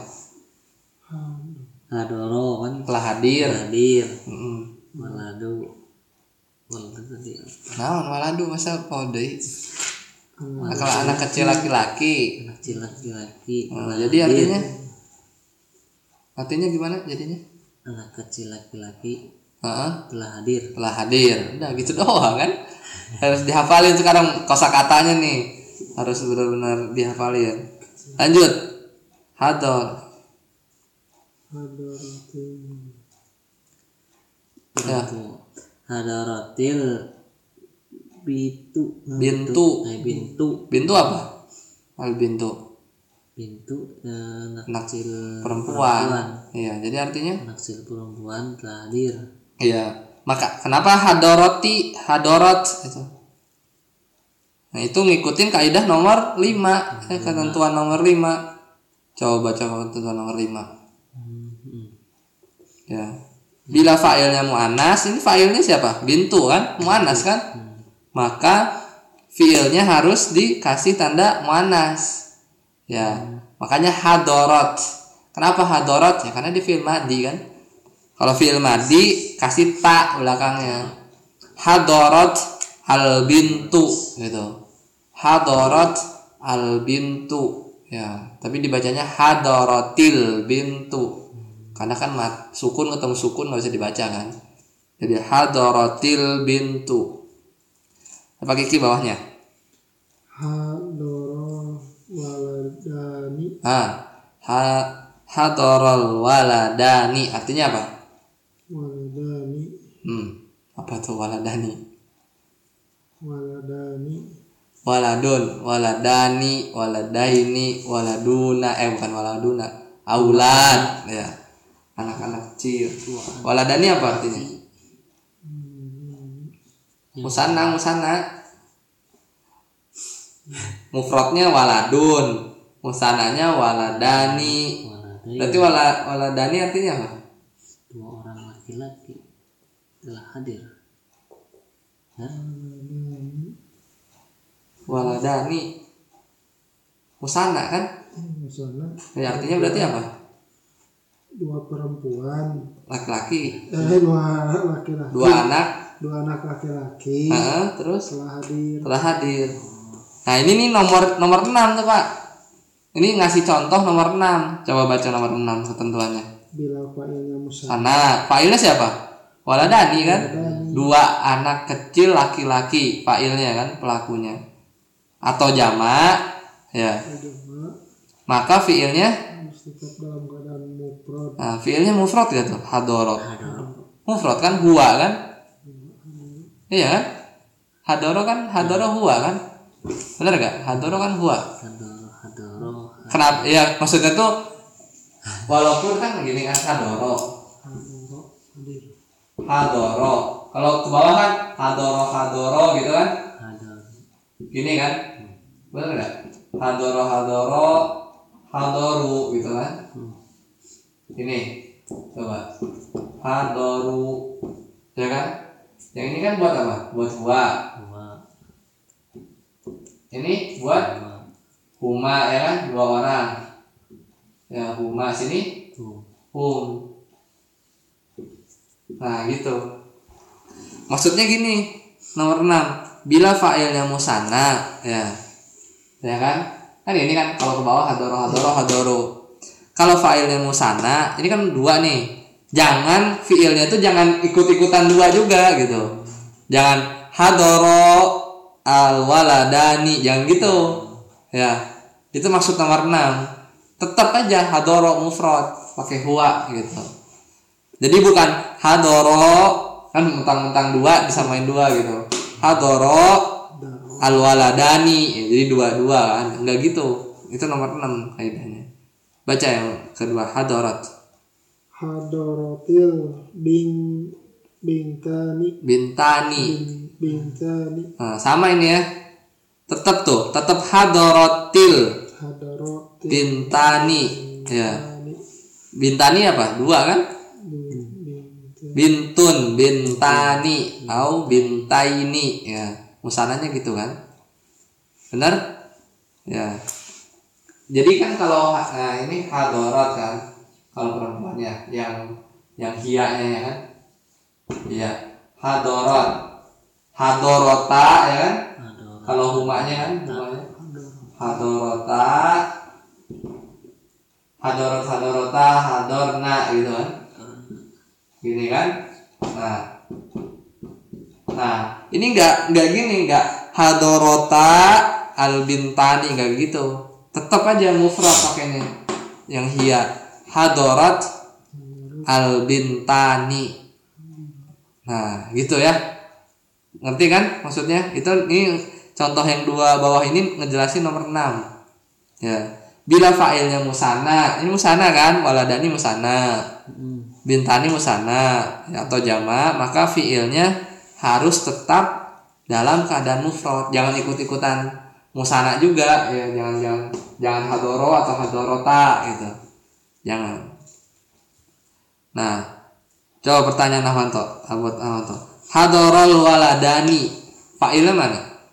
Speaker 3: hadoro kan
Speaker 1: Telah hadir.
Speaker 3: hadir.
Speaker 1: Mm-mm.
Speaker 3: Waladu. Waladu tadi.
Speaker 1: Nah, waladu masa podei. Nah, kalau anak kecil laki-laki.
Speaker 3: Anak kecil laki-laki.
Speaker 1: Nah, jadi artinya? Artinya gimana jadinya?
Speaker 3: Anak kecil laki-laki
Speaker 1: Heeh.
Speaker 3: telah hadir.
Speaker 1: Telah hadir. Udah gitu doang kan? Harus dihafalin sekarang kosakatanya nih. Harus benar-benar dihafalin. Lanjut. Hador.
Speaker 2: Hadaratin.
Speaker 1: Ya.
Speaker 3: Hadaratil Bitu.
Speaker 1: Bintu.
Speaker 3: Eh, bintu.
Speaker 1: Bintu apa? Al bintu.
Speaker 3: Bintu eh, anak
Speaker 1: Anak
Speaker 3: kecil
Speaker 1: perempuan. Iya, jadi artinya
Speaker 3: Anak kecil perempuan telah hadir.
Speaker 1: iya. Maka kenapa hadoroti hadorot itu? Nah, itu ngikutin kaidah nomor lima, eh, ketentuan nomor lima. Coba baca ketentuan nomor lima.
Speaker 3: Hmm.
Speaker 1: Ya. Bila fa'ilnya muannas, ini fa'ilnya siapa? Bintu kan? Muannas kan? Maka fiilnya harus dikasih tanda muannas. Ya. Makanya hadorot. Kenapa hadorot? Ya karena di fiil madi kan. Kalau fiil madi kasih ta belakangnya. Hadorot al bintu gitu. Hadorot al bintu. Ya, tapi dibacanya hadorotil bintu. Karena kan mat, sukun ketemu sukun nggak bisa dibaca kan. Jadi hadorotil bintu. Apa kiki bawahnya?
Speaker 2: Hadoro waladani.
Speaker 1: Ah, ha, hadorol waladani artinya apa?
Speaker 2: Waladani.
Speaker 1: Hmm, apa tuh waladani?
Speaker 2: Waladani.
Speaker 1: Waladun, waladani, waladaini, waladuna, eh bukan waladuna, aulad, ya, anak-anak kecil. Waladani apa artinya? Musanna, musanna. Mufradnya waladun, musananya waladani.
Speaker 3: Waladai.
Speaker 1: Berarti wala, waladani artinya apa?
Speaker 3: Dua orang laki-laki telah hadir. Hah?
Speaker 1: Waladani. Musanna kan?
Speaker 2: Misalnya
Speaker 1: Ya, artinya berarti apa?
Speaker 2: dua perempuan.
Speaker 1: Laki-laki.
Speaker 2: Eh dua laki-laki.
Speaker 1: Dua anak.
Speaker 2: Dua anak laki-laki.
Speaker 1: Nah, terus
Speaker 2: Telah hadir.
Speaker 1: telah hadir. Nah, ini nih nomor nomor enam tuh, Pak. Ini ngasih contoh nomor enam. Coba baca nomor enam ketentuannya.
Speaker 2: Bila fa'ilnya musanna.
Speaker 1: Anak, fa'ilnya siapa? Waladani kan?
Speaker 2: Waladani.
Speaker 1: Dua anak kecil laki-laki, fa'ilnya kan pelakunya. Atau jamak, ya.
Speaker 2: Cuma
Speaker 1: Maka fi'ilnya
Speaker 2: harus tetap dalam keadaan mufrad.
Speaker 1: nah, fi'ilnya mufrad gitu, hadoro.
Speaker 3: Hadoro.
Speaker 1: Mufrad kan huwa kan? Iya kan? Hadoro kan hadoro huwa kan? Benar gak? Hadoro kan huwa.
Speaker 3: Hadoro. Hadoro.
Speaker 1: Kenapa? Ya maksudnya tuh walaupun kan gini kan hadoro,
Speaker 2: Hadoro hadir.
Speaker 1: hadoro. Kalau ke bawah kan hadoro hadoro gitu kan?
Speaker 3: Hadoro.
Speaker 1: Gini kan? Benar gak? Hadoro hadoro hadoru gitu kan? Ini coba hadoru, ya kan? Yang ini kan buat apa? Buat huwa.
Speaker 3: Dua.
Speaker 1: Ini buat
Speaker 3: Dua.
Speaker 1: huma ya kan? Dua orang. Ya huma sini
Speaker 3: Tuh.
Speaker 1: hum. Nah gitu. Maksudnya gini, nomor enam. Bila fa'ilnya musanna, ya. Ya kan? Kan ini kan kalau ke bawah hadoro hadoro hadoro. Kalau fa'ilnya musanna, ini kan dua nih. Jangan fi'ilnya itu jangan ikut-ikutan dua juga gitu. Jangan hadoro al waladani, jangan gitu. Ya. Itu maksud nomor enam. Tetap aja hadoro mufrad pakai huwa gitu. Jadi bukan hadoro kan mentang-mentang dua disamain dua gitu. Hadoro al waladani, ya, jadi dua-dua kan. Enggak gitu. Itu nomor enam kaidahnya. Baca yang kedua hadorat.
Speaker 2: Hadorotil bing bintani.
Speaker 1: Bintani.
Speaker 2: Bin, bintani.
Speaker 1: Nah, sama ini ya. Tetap tuh, tetap hadorotil
Speaker 2: Hadorotil
Speaker 1: bintani. Ya. Bintani apa? Dua kan?
Speaker 2: bintani.
Speaker 1: Bintun, bintani, au bintaini, ya. Musananya gitu kan? Benar? Ya. Jadi kan kalau nah ini hadorat kan, kalau perempuannya yang yang hianya ya kan? Iya, hadorat, hadorota ya kan?
Speaker 3: Hadoro.
Speaker 1: Kalau humanya kan, humanya hadorota, hadorot hadorota, hadorna gitu kan? Gini kan? Nah, nah ini nggak nggak gini nggak hadorota al bintani nggak gitu. Tetap aja mufrad pakainya yang hia hadorat al bintani. Nah gitu ya. Ngerti kan maksudnya? Itu ini contoh yang dua bawah ini ngejelasin nomor enam. Ya. Bila fa'ilnya musanna, ini musanna kan? Waladani musanna. Bintani musanna atau jama, maka fiilnya harus tetap dalam keadaan mufrad. Jangan ikut-ikutan musanna juga ya, jangan jangan jangan hadoro atau hadorota gitu. Jangan. Nah, coba pertanyaan Ahwanto, Abot Ahwanto. Hadorol waladani, fa'ilnya mana?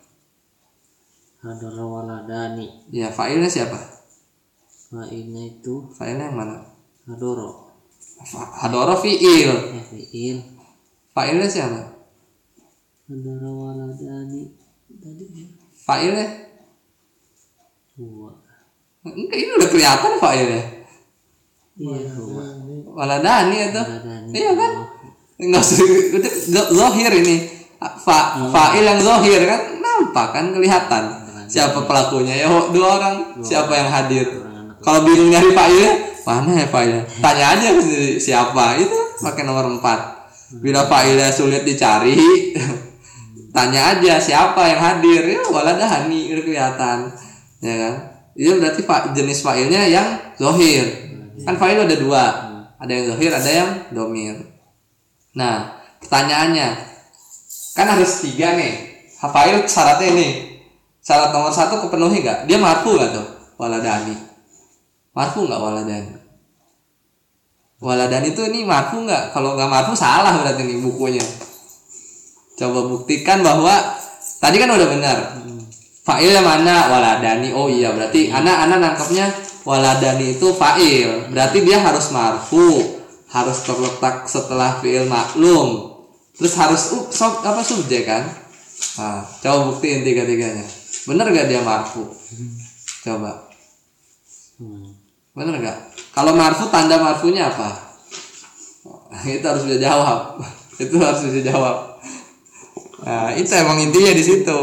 Speaker 3: Hadoro waladani.
Speaker 1: Ya, fa'ilnya siapa?
Speaker 3: Fa'ilnya itu
Speaker 1: Fa'ilnya yang mana?
Speaker 3: hadoro.
Speaker 1: Fa- Hadoro fi'il.
Speaker 3: Ya fi'il.
Speaker 1: Fa'ilnya siapa?
Speaker 3: Hadoro waladani. Tadi
Speaker 1: Fa'ilnya?
Speaker 3: dua.
Speaker 1: Enggak, ini udah kelihatan fa'ilnya.
Speaker 3: Iya dua.
Speaker 1: Waladani itu.
Speaker 3: Waladani.
Speaker 1: Iya kan? Enggak usah udah zo- zohir ini. Fa, fa'il yang zohir kan nampak kan kelihatan. Siapa pelakunya? Ya dua orang. Siapa yang hadir? Kalau bingung nyari fa'ilnya, mana ya fa'ilnya? Tanya aja ke siapa itu pakai nomor empat. Bila fa'ilnya sulit dicari, tanya aja siapa yang hadir. Ya waladani udah kelihatan. Ya kan? Itu berarti fa, jenis fa'ilnya yang zohir. Kan fa'il ada dua. Ada yang zohir, ada yang domir. Nah, pertanyaannya kan harus tiga nih. Fa'il syaratnya ini. Syarat nomor satu kepenuhi gak? Dia marfu gak tuh? Waladani. Marfu nggak waladani? Waladani itu ini marfu nggak? Kalau nggak marfu salah berarti nih bukunya. Coba buktikan bahwa tadi kan udah benar. Fa'ilnya mana? Waladani. Oh iya berarti anak-anak nangkapnya waladani itu fa'il. Berarti dia harus marfu, harus terletak setelah fi'il maklum. Terus harus uh, sub, apa subjek kan? Nah, coba buktiin tiga-tiganya. Bener gak dia marfu? Coba. Bener gak? Kalau marfu tanda marfunya apa? Itu harus bisa jawab. Itu harus bisa jawab. Nah, itu emang intinya di situ.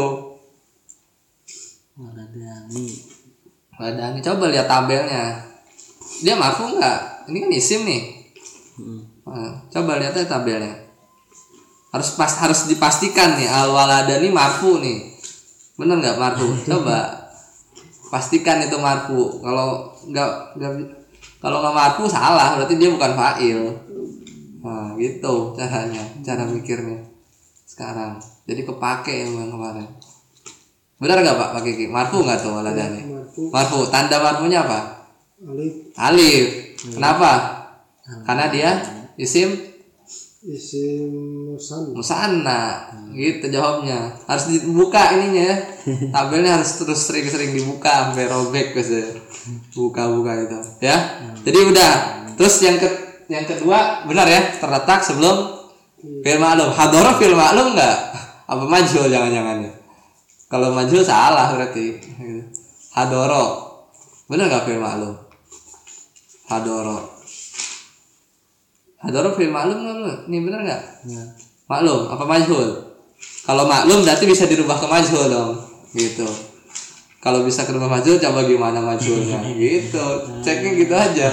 Speaker 3: Waladani.
Speaker 1: Waladani. Coba lihat tabelnya. Dia marfu nggak? Ini kan isim nih. Nah, coba lihat aja tabelnya. Harus pas harus dipastikan nih al waladani marfu nih. Bener nggak marfu? Coba pastikan itu marfu. Kalau nggak nggak kalau nggak marfu salah, berarti dia bukan fa'il. Nah, gitu caranya, cara mikirnya sekarang. Jadi kepake yang kemarin. Benar nggak Pak Pak Kiki? Marfu nggak tuh waladani?
Speaker 2: Marfu.
Speaker 1: Marfu. Tanda marfunya apa?
Speaker 2: Alif
Speaker 1: Alif. Kenapa? Karena dia isim
Speaker 2: isim musanna.
Speaker 1: musanna. Gitu jawabnya. Harus dibuka ininya ya. Tabelnya harus terus sering-sering dibuka sampai robek gitu. Buka-buka itu, ya. Jadi udah. Terus yang ke yang kedua benar ya, terletak sebelum fi'il ma'lum. Hadoro fi'il ma'lum enggak? Apa majhul jangan-jangan ya? Kalau majhul salah berarti. Hadoro. Benar enggak fi'il ma'lum? Hadoro. Hadoro fi'il ma'lum enggak? Ini benar enggak?
Speaker 3: Ya.
Speaker 1: Maklum apa majhul? Kalau maklum berarti bisa dirubah ke majhul dong, gitu. Kalau bisa ke rumah majhul, coba gimana majhulnya, gitu. Ceknya gitu aja.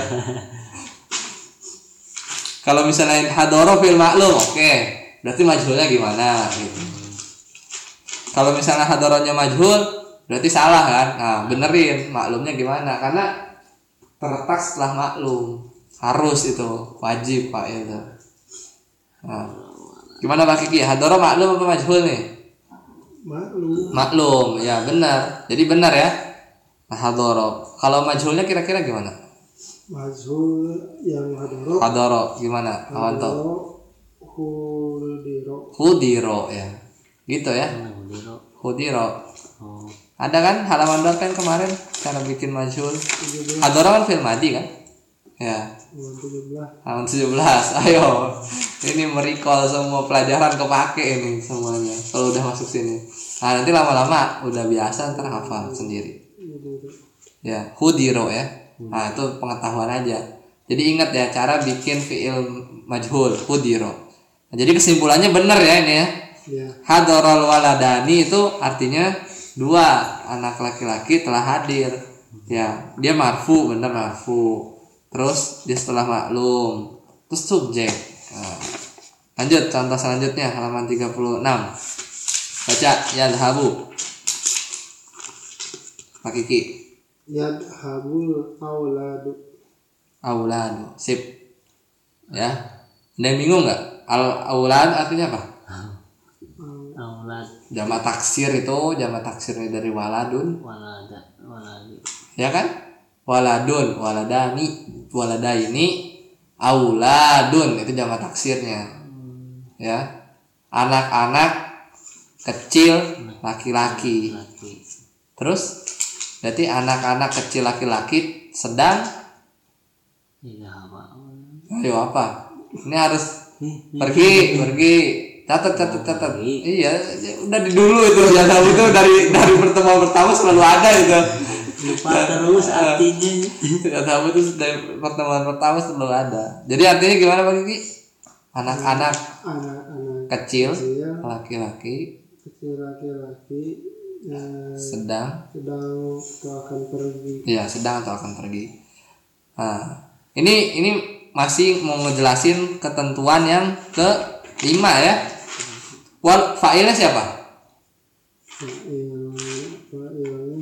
Speaker 1: Kalau misalnya hadoro fil maklum, oke, okay. Berarti majhulnya gimana, gitu. Kalau misalnya hadoronya majhul, berarti salah kan? Nah, benerin maklumnya gimana? Karena terletak setelah maklum, harus itu wajib Pak itu. Nah, gimana Pak Kiki? Hadoro maklum apa majhul nih?
Speaker 2: Maklum.
Speaker 1: Maklum, ya benar. Jadi benar ya. Hadoro. Kalau majhulnya kira-kira gimana?
Speaker 2: Majhul yang hadoro.
Speaker 1: Hadoro gimana? Awanto.
Speaker 2: Hadoro hudiro.
Speaker 1: Hudiro ya. Gitu ya.
Speaker 3: Mana Budiro?
Speaker 1: Hudiro.
Speaker 3: Oh.
Speaker 1: Ada kan halaman berapa yang kemarin cara bikin majhul? Hadoro kan fi'il madi kan? Ya.
Speaker 2: tujuh belas.
Speaker 1: Halaman tujuh belas. Ayo. Ini merecall semua pelajaran kepake ini semuanya. Kalau udah masuk sini. Nah, nanti lama-lama udah biasa ntar hafal sendiri. Ya, hudiro ya. Nah, itu pengetahuan aja. Jadi ingat ya cara bikin fi'il majhul, hudiro. Nah, jadi kesimpulannya benar ya ini ya.
Speaker 2: Ya.
Speaker 1: Hadorol waladani itu artinya dua anak laki-laki telah hadir. Ya, dia marfu, benar marfu. Terus dia setelah maklum. Terus subjek. Nah, lanjut contoh selanjutnya halaman tiga puluh enam. Baca yadhabu. Pak Kiki.
Speaker 2: Yadhabul auladu.
Speaker 1: Auladu. Sip. Ya. Ada yang bingung nggak? Al aulad artinya apa?
Speaker 3: Aulad.
Speaker 1: Jamak taksir itu jamak taksirnya dari waladun.
Speaker 3: Walada. Waladi.
Speaker 1: Ya kan? Waladun, waladani, waladaini, auladun itu jamak taksirnya. Ya. Anak-anak kecil laki-laki.
Speaker 3: Laki.
Speaker 1: Terus berarti anak-anak kecil laki-laki sedang
Speaker 3: Iya apa?
Speaker 1: ayo apa? Ini harus pergi, pergi. Catat, catat, catat. Iya, udah di dulu itu jadwal itu dari dari pertemuan pertama selalu ada itu.
Speaker 3: Lupa terus artinya.
Speaker 1: Jadwal itu dari pertemuan pertama selalu ada. Jadi artinya gimana Pak Kiki? Anak-anak
Speaker 2: Anak-anak
Speaker 1: kecil
Speaker 2: kecil,
Speaker 1: laki-laki
Speaker 2: kecil laki-laki eh,
Speaker 1: sedang
Speaker 2: sedang atau akan pergi.
Speaker 1: ya sedang atau akan pergi. Nah, ini ini masih mau ngejelasin ketentuan yang ke lima ya. Wal fa'ilnya siapa?
Speaker 2: Yang yang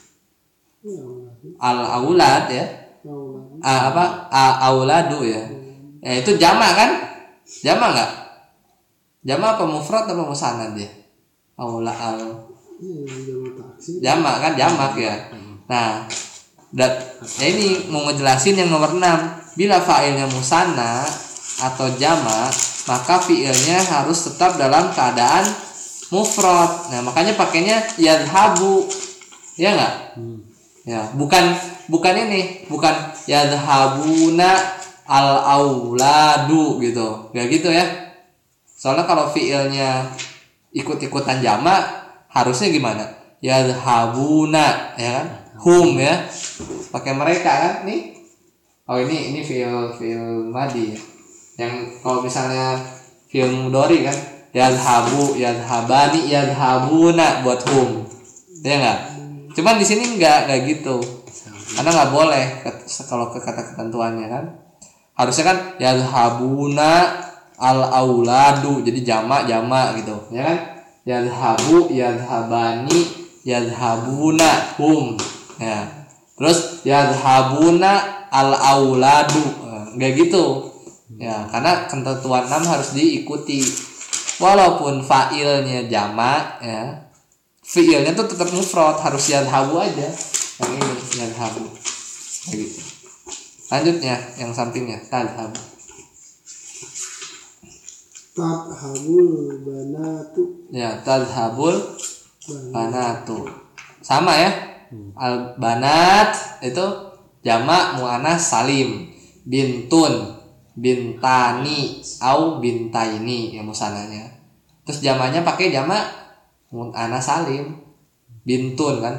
Speaker 1: Al aulad ya. A, apa? A, auladu ya. Ya itu jamak kan? Jamak enggak? Jamak apa mufrad apa musanad dia? Aula al jamak kan jamak ya. Nah, dat, ya ini mau ngejelasin yang nomor enam. Bila fa'ilnya musanna atau jamak, maka fi'ilnya harus tetap dalam keadaan mufrad. Nah, makanya pakainya yadhabu. Ya enggak?
Speaker 3: Hmm.
Speaker 1: Ya, bukan bukan ini, bukan yadhabuna al auladu gitu. Enggak gitu ya. Soalnya kalau fi'ilnya ikut-ikutan jamak harusnya gimana? Yadhabuna ya kan? Hum ya. Pakai mereka kan nih. Oh ini ini fi'il fi'il madi ya. Yang kalau misalnya fi'il mudhari kan yadhabu, yadhabani, yadhabuna buat hum. Ya enggak? Cuman di sini enggak kayak gitu. Karena enggak boleh kalau ke kata ketentuannya kan. Harusnya kan yadhabuna al auladu jadi jamak jamak gitu ya kan. Yadhabu, yadhabani, yadhabuna hum. Ya. Terus yadhabuna al auladu. Enggak gitu. Ya, karena ketentuan enam harus diikuti. Walaupun fa'ilnya jamak ya. Fi'ilnya tuh tetap mufrad, harus yadhabu aja. Yang ini yadhabu. Kayak gitu. Lanjutnya yang sampingnya tadhabu.
Speaker 2: Tadhabul banatu.
Speaker 1: Ya, tadhabul banatu. Sama ya. Al banat itu jamak muannas salim. Bintun, bintani, au bintaini ya musananya. Terus jamaknya pakai jamak muannas salim. Bintun kan.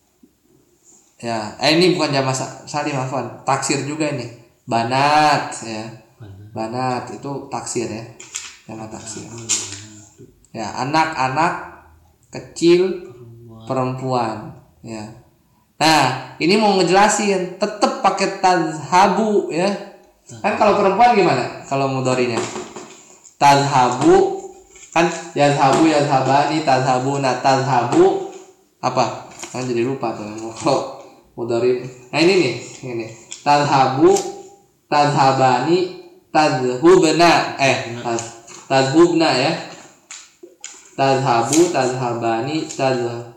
Speaker 1: Ya, eh ini bukan jamak salim afwan. Taksir juga ini. Banat ya. Banat itu taksir ya. Jamak taksir. Ya, anak-anak kecil perempuan ya. Nah, ini mau ngejelasin tetap pakai tadhabu ya. Kan kalau perempuan gimana? Kalau mudhari'nya. Tadhabu kan yadhabu, yadhabani, tadhabuna, tadhabu apa? Kan jadi lupa tuh kalau mudhari'. Nah, ini nih, ini. Tadhabu, tadhabani, tadhubna eh tadhubna ya. Tadhabu, tadhabani, tadh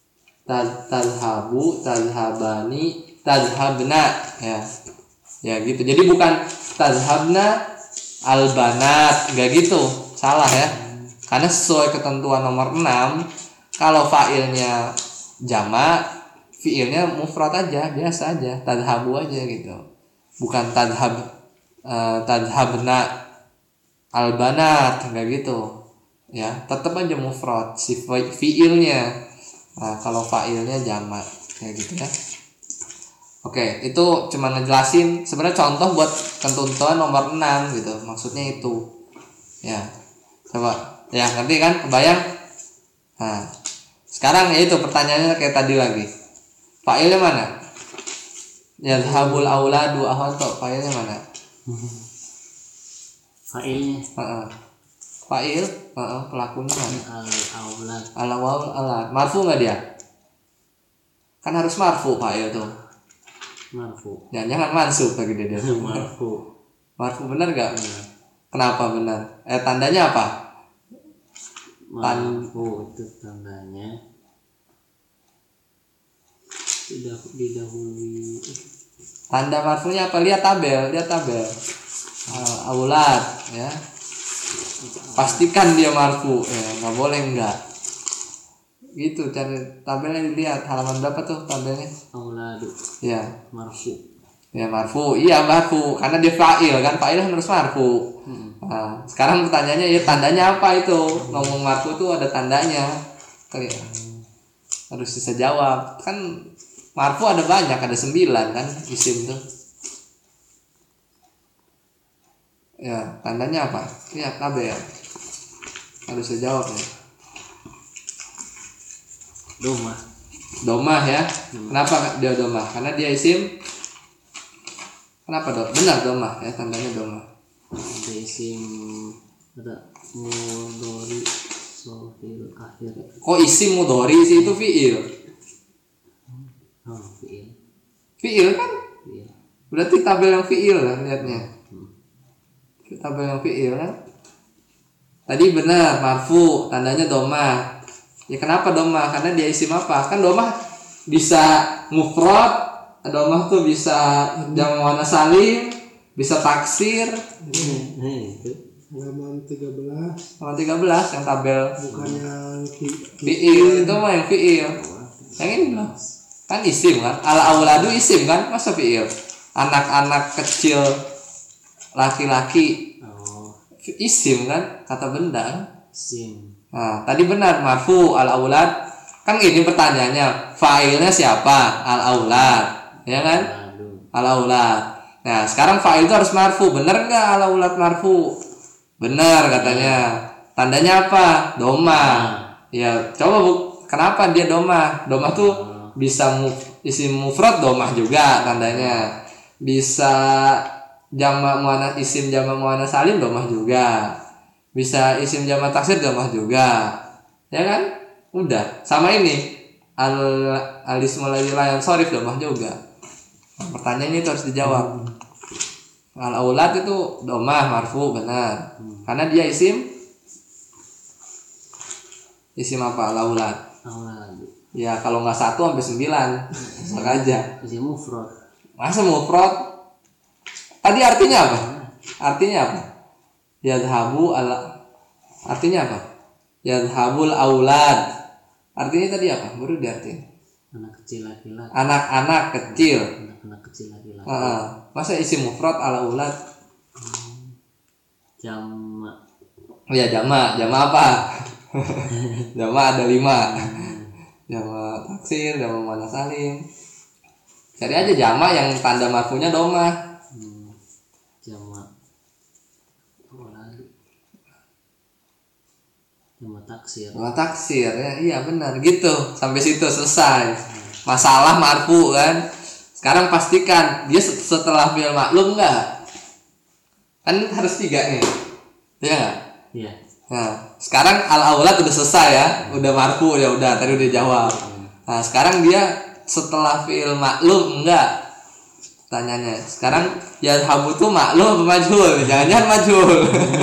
Speaker 1: tadhabu, tadhabani, tadhabna ya. Ya gitu. Jadi bukan tadhabna albanat, enggak gitu. Salah ya. Karena sesuai ketentuan nomor enam, kalau fa'ilnya jamak, fi'ilnya mufrad aja, biasa aja, tadhabu aja gitu. Bukan tadhab uh, tadhabna albanat, enggak gitu. Ya, tetap aja mufrad si fi'ilnya. Nah, kalau fa'ilnya jamak kayak gitu ya. Oke, itu cuma ngejelasin sebenarnya contoh buat ketentuan nomor enam gitu. Maksudnya itu. Ya. Coba ya ngerti kan? Kebayang? Nah, sekarang ya itu pertanyaannya kayak tadi lagi. Fa'ilnya mana? Yadhabul auladu ahwanto, fa'ilnya mana?
Speaker 3: Fa'ilnya
Speaker 1: Heeh. Fa'il, uh, pelakunya mana?
Speaker 3: Al-aulad.
Speaker 1: Al-aulad. Marfu nggak dia? Kan harus marfu fa'il tuh.
Speaker 3: Marfu.
Speaker 1: Jangan-jangan mansub lagi dia. dia.
Speaker 3: Marfu.
Speaker 1: Marfu benar gak?
Speaker 3: Iya.
Speaker 1: Kenapa benar? Eh tandanya apa?
Speaker 3: Marfu itu tandanya tidak didahului.
Speaker 1: Tanda marfunya apa? Lihat tabel, lihat tabel. Uh, aulad ya. Pastikan dia marfu ya, nggak boleh enggak. Gitu cari tabelnya, dilihat halaman berapa tuh tabelnya?
Speaker 3: Auladu.
Speaker 1: Ya.
Speaker 3: Marfu.
Speaker 1: Ya marfu, iya marfu, karena dia fa'il kan, fa'il harus marfu. Hmm. Nah, sekarang pertanyaannya ya tandanya apa itu? Ngomong marfu tuh ada tandanya, kali ya. Harus bisa jawab. Kan marfu ada banyak, ada sembilan kan isim tuh. Ya tandanya apa? Ya tabel. Harus bisa jawab ya.
Speaker 3: Domah.
Speaker 1: Domah ya. Hmm. Kenapa dia domah? Karena dia isim. Kenapa dok? Benar domah ya, tandanya domah.
Speaker 3: Ada isim, ada mudhari sohil akhir.
Speaker 1: Kok isim mudhari sih, itu fiil?
Speaker 3: Oh, fiil.
Speaker 1: Fiil kan?
Speaker 3: Fiil.
Speaker 1: Berarti tabel yang fiil kan lihatnya. Hmm. Tabel yang fiil kan? Tadi benar marfu, tandanya domah. Ya kenapa domah? Karena dia isim apa? Kan domah bisa mufrad. Domah tuh bisa jamak muannas salim, bisa taksir.
Speaker 2: Halaman tiga belas.
Speaker 1: Halaman tiga belas yang tabel.
Speaker 2: Bukan yang
Speaker 1: fiil, itu mah yang fiil. Yang ini loh. Kan isim kan? Al-auladu isim kan? Masa fiil? Anak-anak kecil laki-laki.
Speaker 3: Oh.
Speaker 1: Isim kan? Kata benda.
Speaker 3: Isim.
Speaker 1: Nah, tadi benar marfu al-aulad. Kan ini pertanyaannya, fa'ilnya siapa? Al-aulad. Ya kan? Al-aulad. Nah, sekarang fa'il itu harus marfu. Benar enggak al-aulad marfu? Benar katanya. Tandanya apa? Doma. Ya, coba Bu, kenapa dia doma? Doma tuh bisa muf, isim mufrad domah juga tandanya. Bisa jamak muannas isim jamak muannas salim domah juga. Bisa isim jamak taksir domah juga. Ya kan? Udah. Sama ini al alismul ladzi la yansharif domah juga. Pertanyaan ini harus dijawab. Al aulad itu domah marfu benar. Hmm. Karena dia isim isim apa? Al aulad.
Speaker 3: Aulad.
Speaker 1: Ya kalau nggak satu sampai sembilan sama aja.
Speaker 3: Isim mufrad.
Speaker 1: Masa mufrad? Tadi artinya apa? Artinya apa? Yadhabu ala. Artinya apa? Yadhabul aulad. Artinya tadi apa? Baru diartiin.
Speaker 3: Anak kecil laki-laki.
Speaker 1: Anak-anak kecil.
Speaker 3: Anak kecil laki-laki.
Speaker 1: Uh, masa isim mufrad ala ulad?
Speaker 3: Hmm. Jamak.
Speaker 1: Ya jamak, jamak apa? Jamak ada lima. Jamak taksir, jamak muannas salim. Cari aja jamak yang tanda marfunya domah.
Speaker 3: Hmm. Jamak. Jamak taksir.
Speaker 1: Jamak taksir ya, iya benar gitu. Sampai situ selesai. Masalah marfu kan. Sekarang pastikan dia setelah fi'il maklum enggak? Kan harus tiga nih. Iya enggak?
Speaker 3: Iya.
Speaker 1: Nah, sekarang al-aulad udah selesai ya. Udah marfu ya udah, tadi udah jawab. Nah, sekarang dia setelah fi'il maklum enggak? Tanyanya. Sekarang ya habu tuh maklum apa majhul? Jangan-jangan majhul.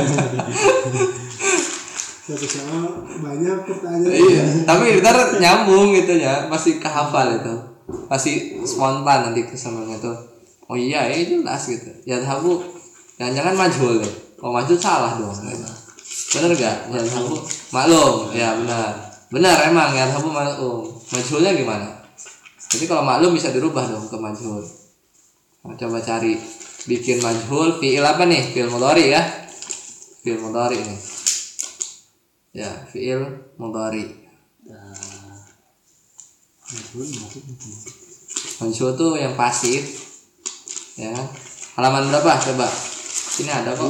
Speaker 2: Satu soal banyak pertanyaan.
Speaker 1: Iya, tapi ntar nyambung gitu ya, masih kehafal itu, pasti spontan nanti kesananya tuh. Oh iya, ya jelas gitu. Ya habu, jangan-jangan majhul deh. Oh majhul salah dong. Bener gak? Ya habu maklum, ya benar, benar emang ya habu maklum. Majhulnya gimana? Jadi kalau maklum bisa dirubah dong ke majhul. Nah, coba cari bikin majhul fi'il apa nih? Fi'il mudhari ya, fi'il mudhari nih. Ya, fi'il mudhari. Majhul tuh yang pasif. Ya. Halaman berapa? Coba. Sini ada kok.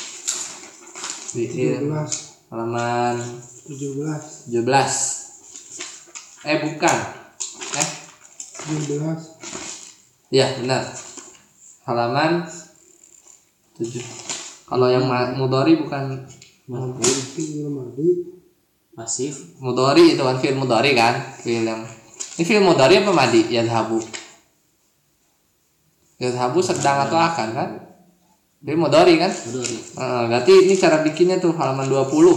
Speaker 1: Fi'il. Halaman
Speaker 2: tujuh belas.
Speaker 1: tujuh belas. Eh, bukan. Eh,
Speaker 2: tujuh belas.
Speaker 1: Iya, benar. Halaman tujuh. Kalau yang mudhari bukan
Speaker 3: Maf'ul
Speaker 2: fi'il madhi
Speaker 3: pasif
Speaker 1: Mudhari itu kan fi'il mudhari kan, fi'il yang ini fi'il mudhari apa madi? Yadhabu. Yadhabu sedang atau akan kan? Fi'il mudhari kan?
Speaker 3: mudhari.
Speaker 1: Eh, berarti ini cara bikinnya tuh halaman dua puluh.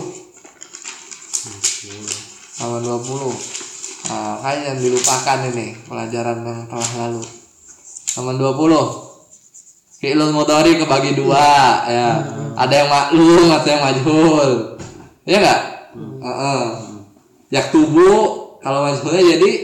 Speaker 1: Halaman dua puluh. Nah, kayak yang dilupakan ini pelajaran yang telah lalu. Halaman dua puluh. Fi'il mudhari kebagi dua ya. Ada yang maklum, ada yang majhul. Iya enggak? Heeh. Yaktubu kalau majhulnya jadi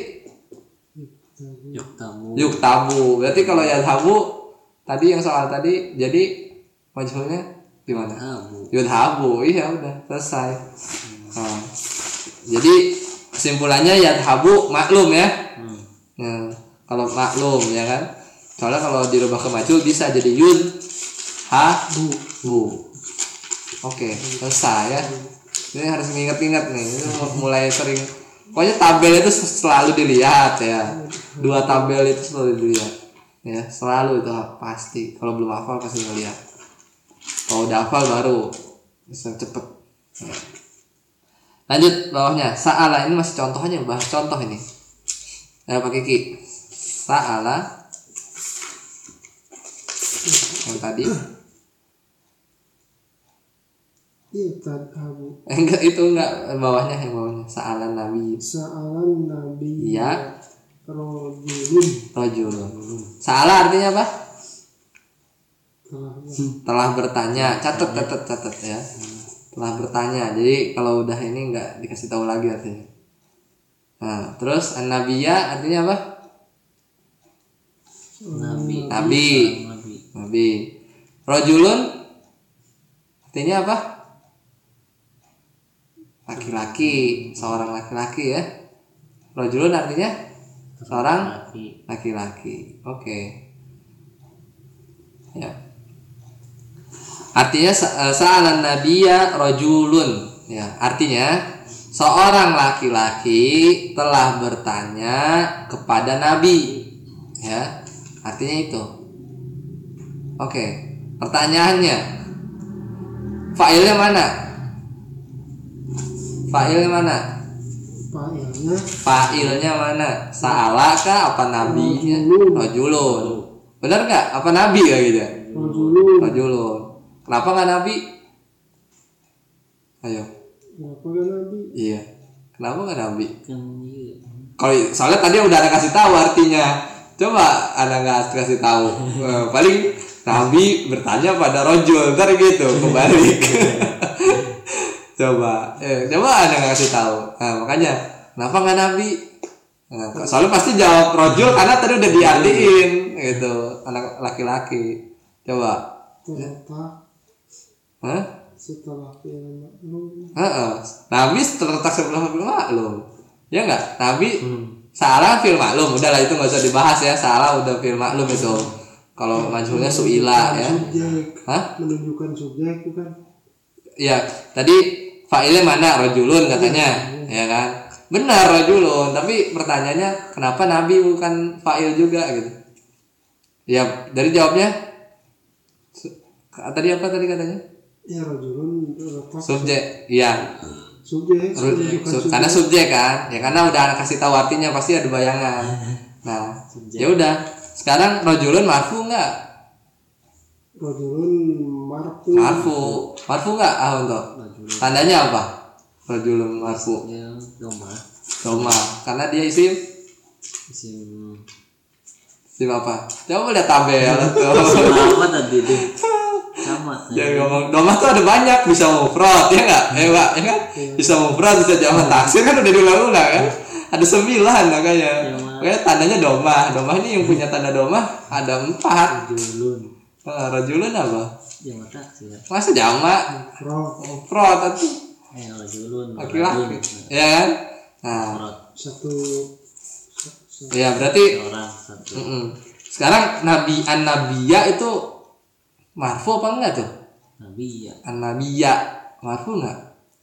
Speaker 3: Yuktabu
Speaker 1: yuktabu. Berarti kalau yadhabu tadi yang soal tadi jadi majhulnya gimana?
Speaker 3: Yudhabu
Speaker 1: Yudhabu. Iya udah selesai. Nah, jadi kesimpulannya yadhabu maklum ya.
Speaker 3: hmm.
Speaker 1: Nah, kalau maklum ya kan. Soalnya kalau dirubah ke majhul bisa jadi yud ha bu. Oke, selesai ya. Ini harus ingat-ingat nih. Ini mulai sering. Pokoknya tabel itu selalu dilihat ya. Dua tabel itu selalu dilihat. Ya, selalu itu pasti. Kalau belum hafal pasti ngelihat. Kalau udah hafal baru bisa cepet. Ya. Lanjut bawahnya. Sa'ala ini masih contohnya, bahas contoh ini. Ya, pakai ki. Sa'ala yang tadi.
Speaker 2: iya tadhabu
Speaker 1: Enggak itu enggak bawahnya yang bawahnya. Sa'ala nabi.
Speaker 2: sa'alan nabi
Speaker 1: Iya.
Speaker 2: rajulun
Speaker 1: Rajulun. Sa'ala artinya apa?
Speaker 2: telah
Speaker 1: Telah bertanya. Catat catat catat ya. Telah bertanya. Jadi kalau udah ini enggak dikasih tahu lagi artinya. Nah, terus an-nabiyya artinya apa?
Speaker 3: Nabi
Speaker 1: Nabi.
Speaker 3: Nabi
Speaker 1: Nabi. Rajulun artinya apa? Laki-laki, seorang laki-laki ya. Rajulun artinya seorang
Speaker 3: Nabi
Speaker 1: laki-laki. Oke. Ya. Artinya sa- sa'alan nabiyya rajulun. Ya, artinya seorang laki-laki telah bertanya kepada nabi. Ya. Artinya itu. Oke. Pertanyaannya. Fa'ilnya mana? Fa'ilnya mana?
Speaker 2: fa'ilnya
Speaker 1: Fa'ilnya mana? Sa'ala kah apa nabinya?
Speaker 2: Rajulun.
Speaker 1: Rajulun. Benar nggak? Apa nabi kayak gitu?
Speaker 2: rajulun
Speaker 1: Rajulun. Kenapa nggak nabi? Ayo.
Speaker 2: kenapa gak nabi
Speaker 1: Iya. Kenapa nggak nabi?
Speaker 3: kan iya
Speaker 1: Kalau soalnya tadi udah ada kasih tahu artinya. Coba ada nggak kasih tahu? Eh, paling nabi bertanya pada rojul, ntar gitu kebalik. Coba, eh, coba ada nggak kasih tahu. Nah makanya kenapa nggak nabi? Nah, soalnya pasti jawab rojul karena tadi udah diartiin gitu anak laki-laki. Coba.
Speaker 2: terletak
Speaker 1: Hah?
Speaker 2: setelah fi'il maklum
Speaker 1: Heeh. Nabi terletak sebelah fil maklum. Ya enggak? Nabi
Speaker 3: hmm.
Speaker 1: salah fil maklum. Udahlah itu enggak usah dibahas ya. Salah udah fil maklum itu. Kalau majhulnya suila ya.
Speaker 2: subjek
Speaker 1: Hah?
Speaker 2: menunjukkan subjek itu kan
Speaker 1: Iya, tadi fa'ilnya mana? Rajulun katanya. Ya kan? Benar rajulun, tapi pertanyaannya kenapa Nabi bukan fa'il juga gitu. Ya, dari jawabnya su- tadi apa tadi katanya?
Speaker 2: ya rajulun terletak
Speaker 1: Subjek. Iya.
Speaker 2: subjek
Speaker 1: Ru-
Speaker 2: menunjukkan
Speaker 1: su-
Speaker 2: subjek
Speaker 1: karena subjek kan ya karena udah kasih tahu artinya pasti ada bayangan. Nah ya udah sekarang rojulun marfu nggak?
Speaker 2: rajulun marfu
Speaker 1: Marfu marfu nggak ah untuk
Speaker 3: Rajulun
Speaker 1: tandanya apa? Rojulun marfu
Speaker 3: yang doma
Speaker 1: Doma karena dia isim
Speaker 3: isim
Speaker 1: isim apa? Coba lihat tabel tuh.
Speaker 3: apa tadi tuh sama
Speaker 1: Jangan ngomong doma tuh ada banyak bisa mufrad ya nggak? Eh pak ya kan? Bisa mufrad bisa jamak taksir kan udah diulang-ulang kan? Ada sembilan makanya. Makanya tandanya doma. Doma ini yang punya tanda doma ada empat.
Speaker 3: Rajulun
Speaker 1: Nah, rajulun apa?
Speaker 3: jamak taksir
Speaker 1: Masa jamak?
Speaker 2: mufrad
Speaker 1: Mufrad itu
Speaker 3: eh rajulun
Speaker 1: laki-laki. Ya kan? Nah,
Speaker 3: Mufrad
Speaker 2: satu
Speaker 1: ya berarti
Speaker 3: orang satu
Speaker 1: mm-mm. Sekarang nabi an-nabiyya itu marfu apa enggak tuh?
Speaker 3: nabi ya
Speaker 1: An-nabiyya marfu enggak?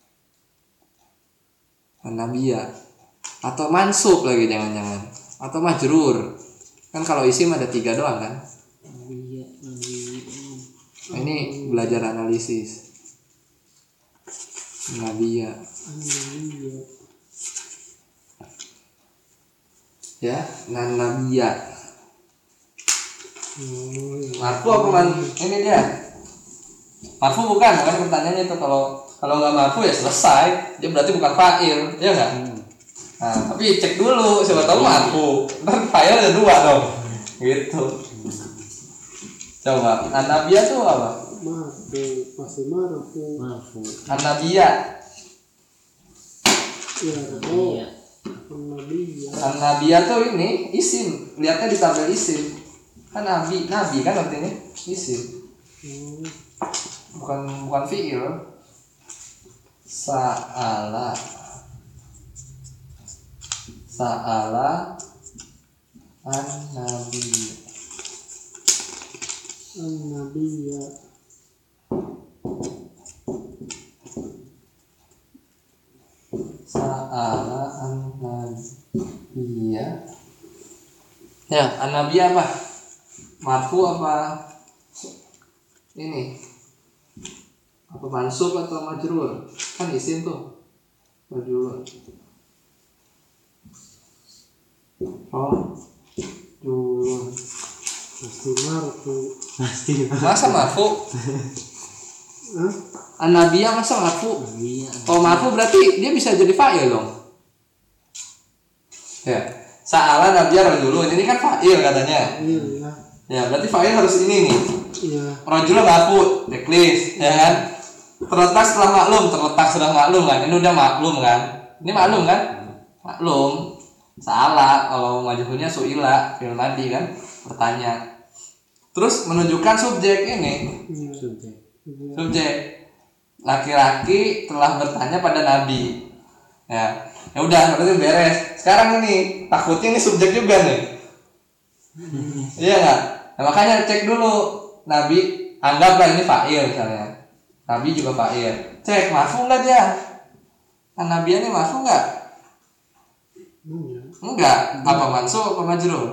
Speaker 1: An-nabiyya atau mansub lagi jangan-jangan atau majrur. Kan kalau isim ada tiga doang kan?
Speaker 3: nabi ya nabi
Speaker 1: Nah, ini belajar analisis. Nabiya.
Speaker 2: An-nabiyya.
Speaker 1: Ya, nan nabiya.
Speaker 2: Oh, iya.
Speaker 1: Marfu apa man? Ini dia. Marfu bukan, makanya pertanyaannya itu kalau kalau nggak marfu ya selesai, dia berarti bukan fa'il, ya nggak?
Speaker 3: Hmm.
Speaker 1: Nah, tapi cek dulu, siapa tahu marfu. Ntar fa'il ada dua dong, gitu. Coba, an-nabiyah tuh apa?
Speaker 2: Marfu, pasti marfu.
Speaker 3: Marfu.
Speaker 1: An-nabiyah.
Speaker 2: Ya, oh.
Speaker 3: Iya.
Speaker 2: An-nabiyya.
Speaker 1: An-nabiyah tuh ini isim, lihatnya di tabel isim. Kan nabi, nabi kan artinya isim.
Speaker 2: Oh,
Speaker 1: Bukan bukan fi'il. Sa'ala. Sa'ala an-nabi.
Speaker 2: an-nabiyya.
Speaker 1: Sa'ala an-nabiyya. Ya, an-nabiyya apa? Marfu apa? Ini. Apa mansub atau majrur? Kan isim tuh. Majrur. Oh. Jurun.
Speaker 2: Pasti marfu.
Speaker 3: Pasti.
Speaker 1: Masa marfu?
Speaker 2: Hah?
Speaker 1: An-nabiyya masa marfu?
Speaker 3: Iya.
Speaker 1: Kalau marfu berarti dia bisa jadi fa'il dong. Ya. Sa'ala nabiyya rajulun. Ini kan fa'il katanya.
Speaker 2: Iya, ya.
Speaker 1: Ya, berarti fa'il harus ini nih.
Speaker 2: Iya.
Speaker 1: Rajulun marfu, teklis, ya kan? Terletak setelah maklum, terletak sudah maklum kan? Ini udah maklum kan? Ini maklum kan? Maklum. Salah kalau majhulnya su'ila, fi'il madi kan? Bertanya. Terus menunjukkan subjek ini.
Speaker 2: Iya.
Speaker 3: Subjek.
Speaker 2: Iya.
Speaker 1: Subjek. Laki-laki telah bertanya pada nabi. Ya. Ya udah, berarti beres. Sekarang ini takutnya ini subjek juga nih. Iya nggak? Nah, makanya cek dulu nabi, anggaplah ini fa'il misalnya. Nabi juga fa'il. Cek marfu nggak dia? An nabiya ini marfu nggak?
Speaker 2: Iya.
Speaker 1: Enggak. Apa mansub apa majrur?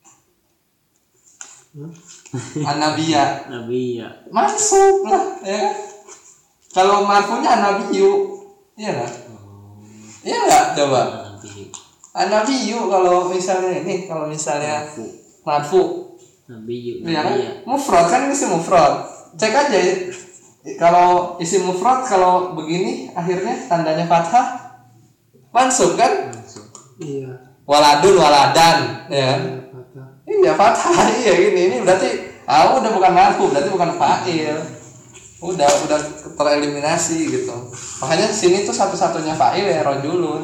Speaker 2: Hah?
Speaker 1: An nabiya
Speaker 3: Nabi ya.
Speaker 1: mansub lah, ya kan? Kalau marfunya an nabiyu, iya nggak?
Speaker 3: Oh.
Speaker 1: Iya nggak? Coba.
Speaker 3: Nabi.
Speaker 1: An nabiyu kalau misalnya ini, kalau misalnya
Speaker 3: Marfu.
Speaker 1: marfu,
Speaker 3: Nabi
Speaker 1: ya kan?
Speaker 3: Nabi ya.
Speaker 1: Mufrad kan ini isim mufrad. Cek aja ya. Kalau isim mufrad kalau begini akhirnya tandanya fathah mansub kan?
Speaker 3: Langsung.
Speaker 2: Iya.
Speaker 1: Waladun waladan, ya kan?
Speaker 2: Iya, patah.
Speaker 1: Iya fathah, iya gini. Ini berarti ah udah bukan marfu, berarti bukan fa'il. Udah udah tereliminasi gitu. Makanya sini tuh satu-satunya fa'il ya rajulun.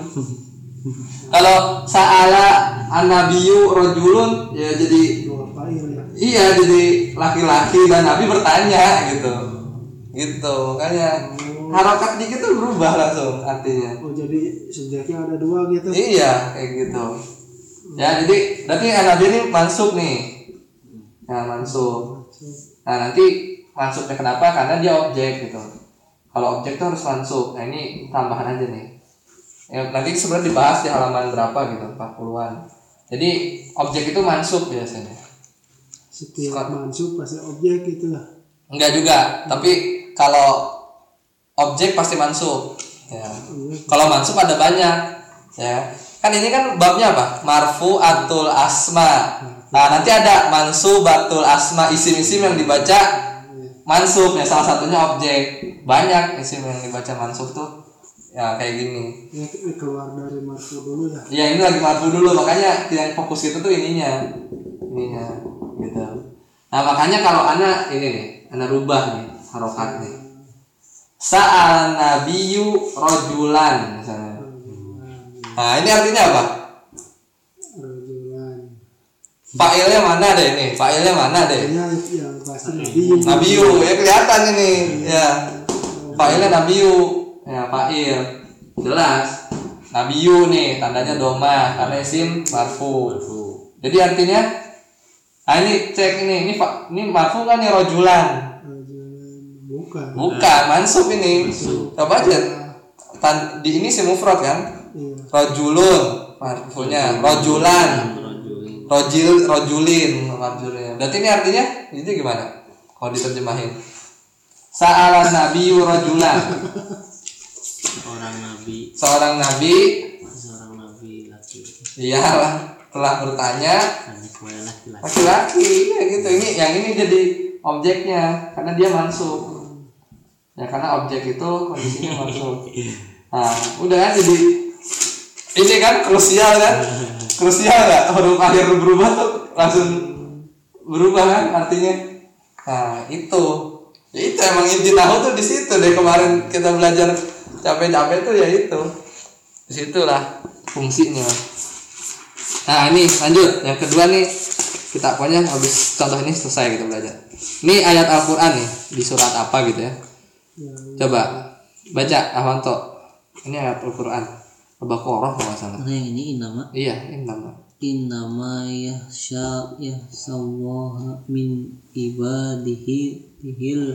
Speaker 1: Kalau sa'ala an-nabiyyu rajulun ya jadi
Speaker 2: Dua fa'il ya.
Speaker 1: iya jadi laki-laki dan nabi bertanya gitu. Gitu. Makanya harokat dikit tuh berubah langsung artinya.
Speaker 2: Oh, jadi subjeknya ada dua gitu.
Speaker 1: Iya, kayak gitu. Ya, jadi berarti an-nabi ini mansub nih. Nah, mansub. Nah, nanti mansubnya kenapa? Karena dia objek gitu. Kalau objek tuh harus mansub. Nah, ini tambahan aja nih. Ya, nanti sebenarnya dibahas di halaman berapa gitu, empat puluhan. Jadi, objek itu mansub biasanya.
Speaker 2: Setiap mansub pasti objek gitu lah.
Speaker 1: Enggak juga, tapi kalau objek pasti mansub. Ya.
Speaker 2: Iya.
Speaker 1: Kalau mansub ada banyak, ya. Kan ini kan babnya apa? Marfu'atul asma. Nah, nanti ada mansubatul asma, isim-isim yang dibaca mansub ya, salah satunya objek. Banyak isim yang dibaca mansub tuh ya kayak gini.
Speaker 2: Ya, ini keluar dari marfu dulu ya.
Speaker 1: Ya, ini lagi marfu dulu, makanya yang fokus itu tuh ininya. Ininya gitu. Nah, makanya kalau ana ini nih, ana rubah nih harokat nih. Sa'al nabiyyu rajulan misalnya. Nah, ini artinya apa?
Speaker 2: Rajulan.
Speaker 1: Fa'ilnya mana deh ini? Fa'ilnya mana deh?
Speaker 2: Ini yang pasti nabi.
Speaker 1: Nabiyu, ya kelihatan ini. Ya. Fa'ilnya nabiyu. Ya, fa'il. Jelas. Nabiyu nih, tandanya doma karena isim marfu.
Speaker 3: Marfu.
Speaker 1: Jadi artinya nah ini cek ini, ini fa, ini marfu kan nih rajulan.
Speaker 2: Rajulan. Bukan.
Speaker 1: Bukan, mansub ini.
Speaker 2: Mansub.
Speaker 1: Coba aja. Tan, di ini isim mufrad kan?
Speaker 2: Iya.
Speaker 1: Rajulun marfunya, rajulan.
Speaker 3: Rajulin.
Speaker 1: Rojil, rojulin marfunya. Berarti ini artinya itu gimana? Kalau diterjemahin. Sa'alan nabiyyu rajulan.
Speaker 3: seorang nabi
Speaker 1: seorang nabi
Speaker 3: seorang nabi laki
Speaker 1: iyalah telah bertanya
Speaker 3: anak wae laki-laki
Speaker 1: laki-laki ya gitu. Ini yang ini jadi objeknya karena dia mansub ya, karena objek itu kondisinya mansub. Nah udah kan, jadi ini kan krusial kan, krusial nggak, huruf akhir berubah tuh langsung berubah kan artinya. Nah itu ya, itu emang inti tahu tuh di situ deh, kemarin kita belajar capek-capek tuh ya itu, disitulah fungsinya. Nah ini lanjut yang kedua nih, kita pokoknya habis contoh ini selesai kita belajar. Ini ayat Al-Quran nih di surat apa gitu ya, coba baca Ahwanto. Ini ayat Al-Quran Al-Baqarah kalau nggak salah.
Speaker 3: Nah yang ini inama
Speaker 1: Iya ini nama
Speaker 3: innama yahsha yahsallaha min ibadihi tihil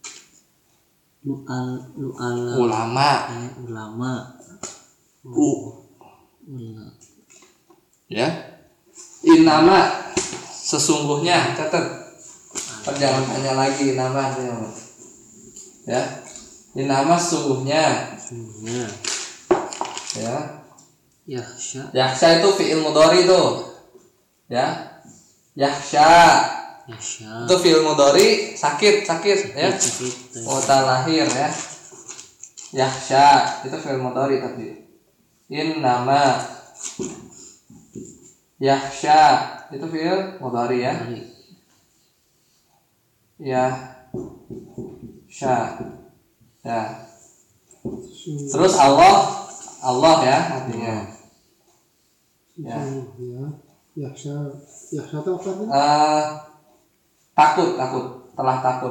Speaker 3: lu'al lu'ala
Speaker 1: ulama
Speaker 3: eh, ulama
Speaker 1: u
Speaker 3: ulama
Speaker 1: ya, innama sesungguhnya, catat jangan tanya lagi nama artinya ya, innama sesungguhnya
Speaker 3: sungguhnya
Speaker 1: ya.
Speaker 3: yahsha
Speaker 1: Yahsya itu fi'il mudhari tuh ya, yahsya
Speaker 3: yahsha
Speaker 1: itu fi'il mudhari sakit sakit ya,
Speaker 3: sakit
Speaker 1: kota lahir ya. Yahsya itu fi'il mudhari tadi. In nama yahsya itu fi'il mudhari ya. Yahsya ya. Terus Allah Allah ya artinya ya.
Speaker 2: Ya, Yahsya, Yahsya itu apa nih?
Speaker 1: Uh, takut takut telah takut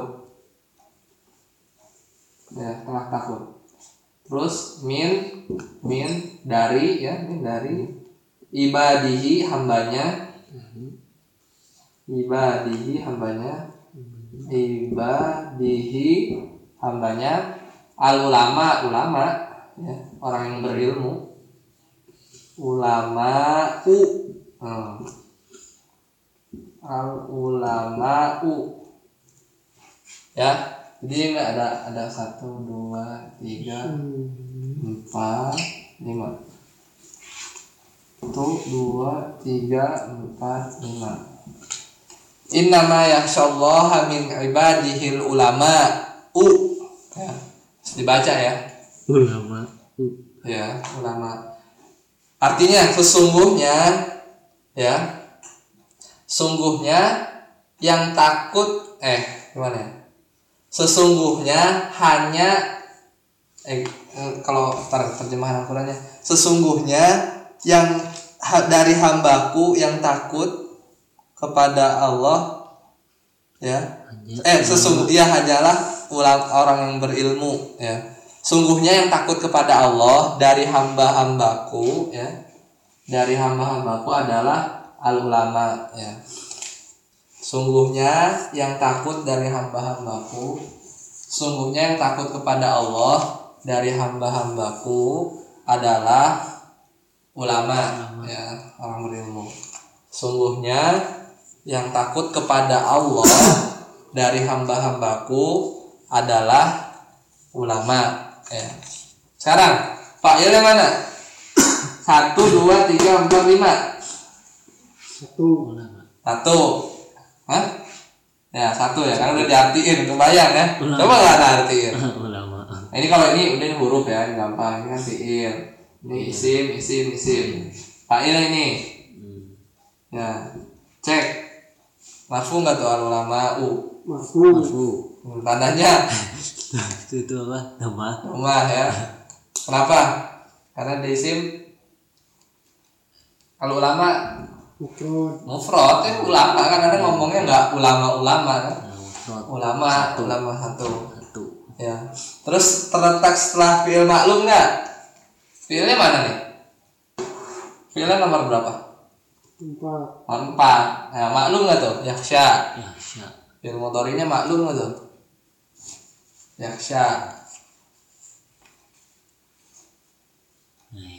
Speaker 1: ya, telah takut. Terus min min dari ya, min dari ibadihi hambanya, ibadihi hambanya, ibadihi hambanya, al ulama ulama ya, orang yang berilmu, ulama u hmm. al ulama u ya. Jadi nggak ada ada satu dua tiga empat lima, satu dua tiga empat lima. Innama yakhsyallaha min ibadihil ulama u ya, harus dibaca ya,
Speaker 3: ulama
Speaker 1: ya ulama. Artinya sesungguhnya ya, sungguhnya yang takut eh gimana ya? Sesungguhnya hanya eh, kalau terjemahan Al-Qur'annya, sesungguhnya yang ha, dari hambaku yang takut kepada Allah ya, eh sesungguhnya hanyalah ulang orang yang berilmu ya. Sungguhnya yang takut kepada Allah dari hamba-hambaku ya, dari hamba-hambaku adalah al-ulama ya. Sungguhnya yang takut dari hamba-hambaku, sungguhnya yang takut kepada Allah dari hamba-hambaku adalah ulama ya, orang berilmu. Sungguhnya yang takut kepada Allah dari hamba-hambaku adalah ulama ya. Sekarang Pak Yel yang mana? Satu, dua, tiga, empat, lima.
Speaker 2: Satu.
Speaker 1: Satu. Hah? Ya satu ya, karena udah diartiin, kebayang ya. Coba nggak artiin.
Speaker 3: ulama.
Speaker 1: Nah, ini kalau ini udah ini huruf ya, ini gampang. Ini kan fiil. Ini isim, isim, isim. Fa'il ini. Ya, cek. Marfu nggak tuh al ulama u?
Speaker 2: Marfu.
Speaker 3: Marfu.
Speaker 1: Tandanya
Speaker 3: itu itu apa? Nama.
Speaker 1: rumah ya. Kenapa? Karena di isim al ulama
Speaker 2: Mufrad.
Speaker 1: mufrad ya, ulama kan ada ngomongnya nggak ulama-ulama kan.
Speaker 3: Mufrad.
Speaker 1: Ulama,
Speaker 3: Satu.
Speaker 1: ulama satu.
Speaker 3: Satu.
Speaker 1: Ya. Terus terletak setelah fiil maklum nggak? Fiilnya mana nih? Fiilnya nomor berapa?
Speaker 2: Empat.
Speaker 1: Nomor empat. Nah, maklum nggak tuh? Yaksha.
Speaker 3: Yahsya.
Speaker 1: Fiil mudhari'nya maklum nggak tuh? Yaksha.
Speaker 3: Nah, ya.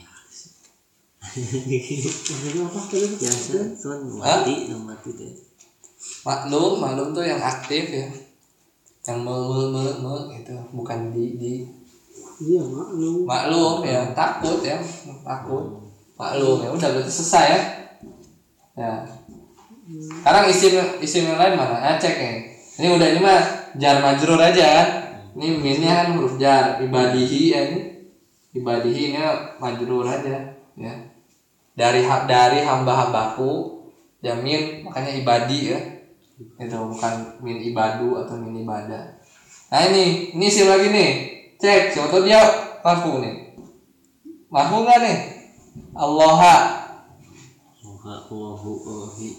Speaker 2: Maksudnya apa tadi?
Speaker 3: Biasa tuan mati, yang mati deh.
Speaker 1: Maklum, maklum tuh yang aktif ya. Yang me me me, me gitu, bukan di di.
Speaker 2: Iya maklum.
Speaker 1: Maklum ya, takut ya, takut. Maklum ya, udah berarti selesai ya. Ya. Sekarang isim isim yang lain mana? Ah, cek ya. Ini udah ini mah jar majrur aja kan. Ini minnya kan huruf jar, ibadihi ya ini. Ibadihi ini majrur aja ya. Dari dari hamba-hambaku, jamin makanya ibadi ya. Itu bukan min ibadu atau min ibadah. Nah ini, ini isim lagi nih. Cek, siapa tahu dia marfu nih. Marfu enggak nih? Allaha.
Speaker 3: Allahu Allahi.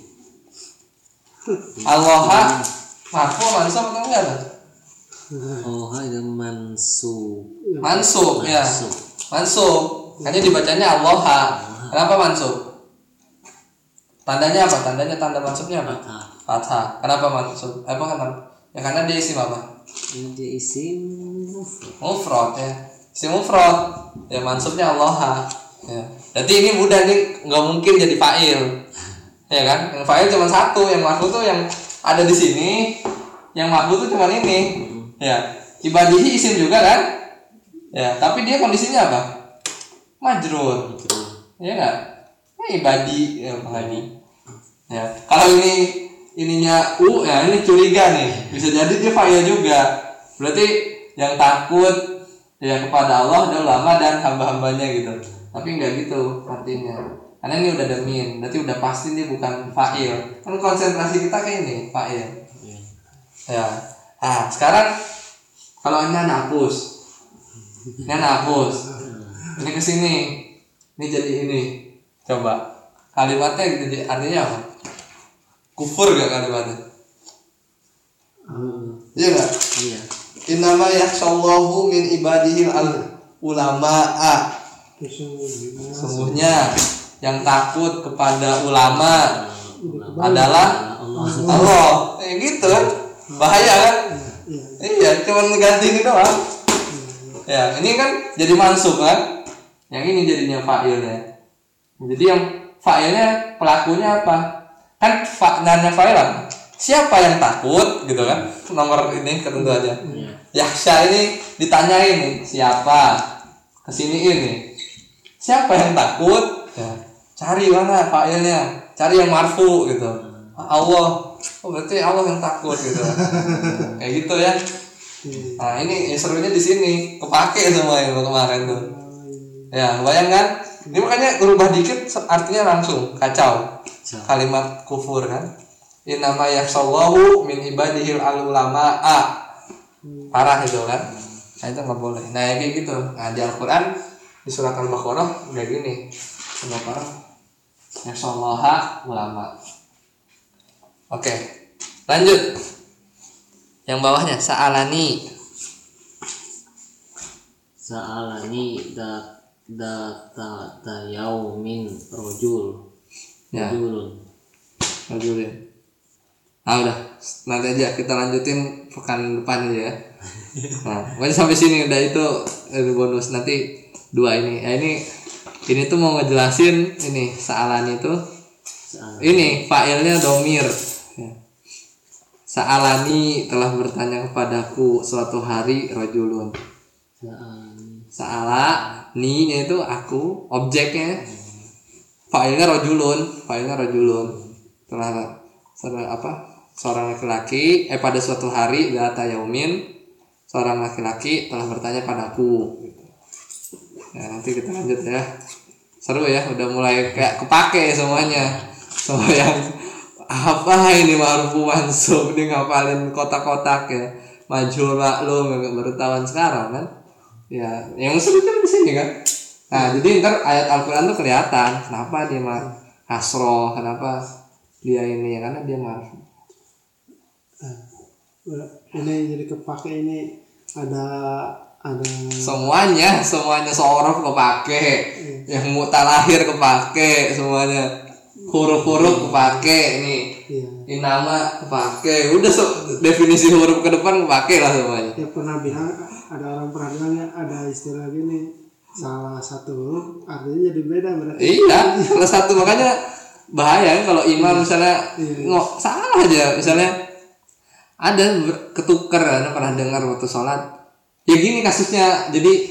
Speaker 1: Allaha marfu mansub atau enggak tuh?
Speaker 3: Allaha itu mansub.
Speaker 1: Mansub ya.
Speaker 3: Mansub.
Speaker 1: Mansub. Hanya dibacanya Allaha. Kenapa mansub? Tandanya apa? Tandanya tanda mansubnya apa?
Speaker 3: Fathah.
Speaker 1: Fathah. Kenapa mansub? Apa kan? Ya karena dia isim apa?
Speaker 3: Ini dia isim mufrad.
Speaker 1: Mufrad ya. Isim mufrad. Ya mansubnya Allaha. Ya. Jadi ini mudah nih, nggak mungkin jadi fa'il. Ya kan? Yang fa'il cuma satu, yang marfu tuh yang ada di sini. Yang marfu tuh cuma ini. Ya. Ibadihi isim juga kan? Ya, tapi dia kondisinya apa? Majrur. Iya enggak? Ya, ibadi ya ibadi. Ya. Kalau ini ininya u ya ini curiga nih. Bisa jadi dia fa'il juga. Berarti yang takut ya kepada Allah adalah ulama dan hamba-hambanya gitu. Tapi enggak gitu artinya. Karena ini udah demin, berarti udah pasti dia bukan fa'il. Kan konsentrasi kita kayak ini, fa'il. Ya. Nah, sekarang kalau ini hapus. Ini hapus. Ini ke sini. Ini jadi ini. Coba. Kalimatnya gitu artinya apa? Kufur gak kalimatnya? Iya enggak?
Speaker 3: Iya.
Speaker 1: Innama yakhshallahu min ibadihi al-ulama'a. Sesungguhnya yang takut kepada ulama adalah Allah. Ya gitu kan? Bahaya kan? Iya, cuma ganti ini doang. Ya, ini kan jadi mansub kan? Yang ini jadinya fa'ilnya. Jadi yang fa'ilnya pelakunya apa? Kan fa'ilnya fa'ilan. Siapa yang takut gitu kan? Nomor ini ketentuannya. Yakhsha ini ditanyain nih, siapa? Kesini ini. Siapa yang takut? Ya, cari mana fa'ilnya? Cari yang marfu gitu. Allah. Oh, berarti Allah yang takut gitu. Kayak gitu ya. Nah, ini ya, serunya di sini. Kepake semua yang kemarin tuh. Ya, bayangkan. Ini makanya berubah dikit artinya langsung kacau. Kalimat kufur kan. Innama yakhshallahu min ibadihil al-ulama'a. Parah itu kan. Nah, itu enggak boleh. Nah, kayak gitu. Nah, di Al-Qur'an di surat Al-Baqarah udah gini. Al-Baqarah yakhshallaha ulama. Oke. Lanjut. Yang bawahnya sa'alani.
Speaker 3: Sa'alani da da ta ta yaumin rojul.
Speaker 1: Ya.
Speaker 3: Rojulun.
Speaker 1: Rojulin. Ah udah, nanti aja kita lanjutin pekan depan aja ya. Nah, pokoknya sampai sini udah itu eh, bonus nanti dua ini. Ya ini ini tuh mau ngejelasin ini sa'alani itu.
Speaker 3: Sa'alani.
Speaker 1: Ini fa'ilnya domir. Ya. Sa'alani telah bertanya kepadaku suatu hari rojulun.
Speaker 3: Sa'alani.
Speaker 1: Sa'ala ni itu aku, objeknya. Fa'ilnya rojulun, fa'ilnya rojulun. Telah seorang apa? Seorang laki-laki eh pada suatu hari data yaumin seorang laki-laki telah bertanya padaku. Ya, nanti kita lanjut ya. Seru ya, udah mulai kayak kepake semuanya. Semua yang apa ini marfu mansub ini ngapalin kotak-kotak ya. Majhul maklum yang baru tahuan sekarang kan. Ya, yang seru kan di sini kan. Nah, jadi ntar ayat Al-Qur'an tuh kelihatan kenapa dia mar hasroh, kenapa dia ini karena dia marfu.
Speaker 2: Ini jadi kepake ini ada ada
Speaker 1: Semuanya, semuanya sorof kepake, hmm. yang mutalahir kepake, semuanya huruf-huruf kepake nih.
Speaker 2: Iya.
Speaker 1: Ini nama kepake, udah so, definisi huruf ke depan kepake lah semuanya.
Speaker 2: Ya pernah bilang ada orang pernah bilang ya ada istilah gini salah satu huruf artinya jadi beda berarti.
Speaker 1: Iya, salah satu makanya bahaya kan kalau imam misalnya
Speaker 2: iya.
Speaker 1: nggak salah aja misalnya ada ketuker, ada pernah dengar waktu sholat. Ya gini kasusnya, jadi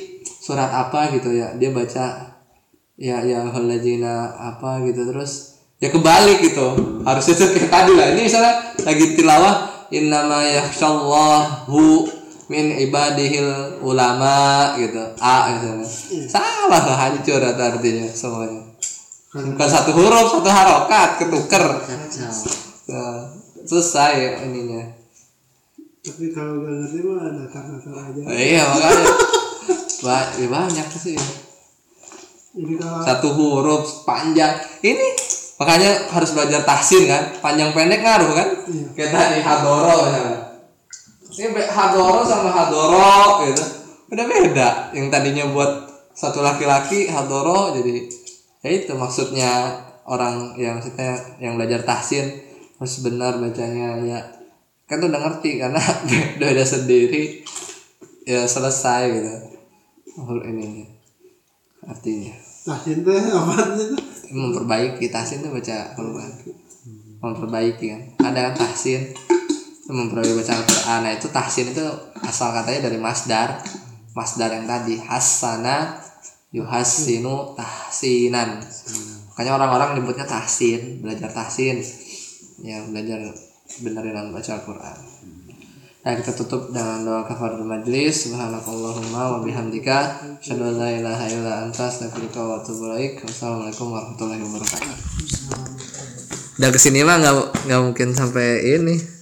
Speaker 1: surat apa gitu ya, dia baca ya ya halajina apa gitu, terus ya kebalik gitu, harusnya tuh kayak tadi lah. Ini misalnya lagi tilawah innama yakhshallahu min ibadihil ulama gitu, a gitu, salah lah, hancur artinya semuanya, bukan satu huruf satu harokat ketuker. Nah, selesai ininya.
Speaker 2: Tapi kalau gak ngerti mah datar-datar aja.
Speaker 1: Nah, iya makanya ba- ya banyak sih.
Speaker 2: Jadi kalau
Speaker 1: Satu huruf panjang ini makanya harus belajar tahsin kan, panjang pendek ngaruh kan.
Speaker 2: Iya.
Speaker 1: Kayak tadi hadoro misalnya. Ini be- hadoro sama hadoro gitu udah beda. Yang tadinya buat satu laki-laki hadoro, jadi ya itu maksudnya orang yang maksudnya yang belajar tahsin harus benar bacanya ya. Kan tuh udah ngerti karena beda sendiri ya, selesai gitu. Oh, ini artinya
Speaker 2: tahsin teh apa itu?
Speaker 1: memperbaiki. Tahsin itu baca Al-Quran, memperbaiki kan. Ada kan tahsin itu memperbaiki baca Al-Quran. Nah itu tahsin itu asal katanya dari masdar, masdar yang tadi hasana yuhassinu tahsinan. Makanya orang-orang nyebutnya tahsin, belajar tahsin ya, belajar benerin baca Al-Quran. Nah, kita tutup dengan doa kafaratul majlis. Subhanakallahumma wa bihamdika asyhadu an la ilaha illa anta astaghfiruka wa atubu ilaik. Wassalamualaikum warahmatullahi wabarakatuh. Udah kesini mah nggak nggak mungkin sampai ini.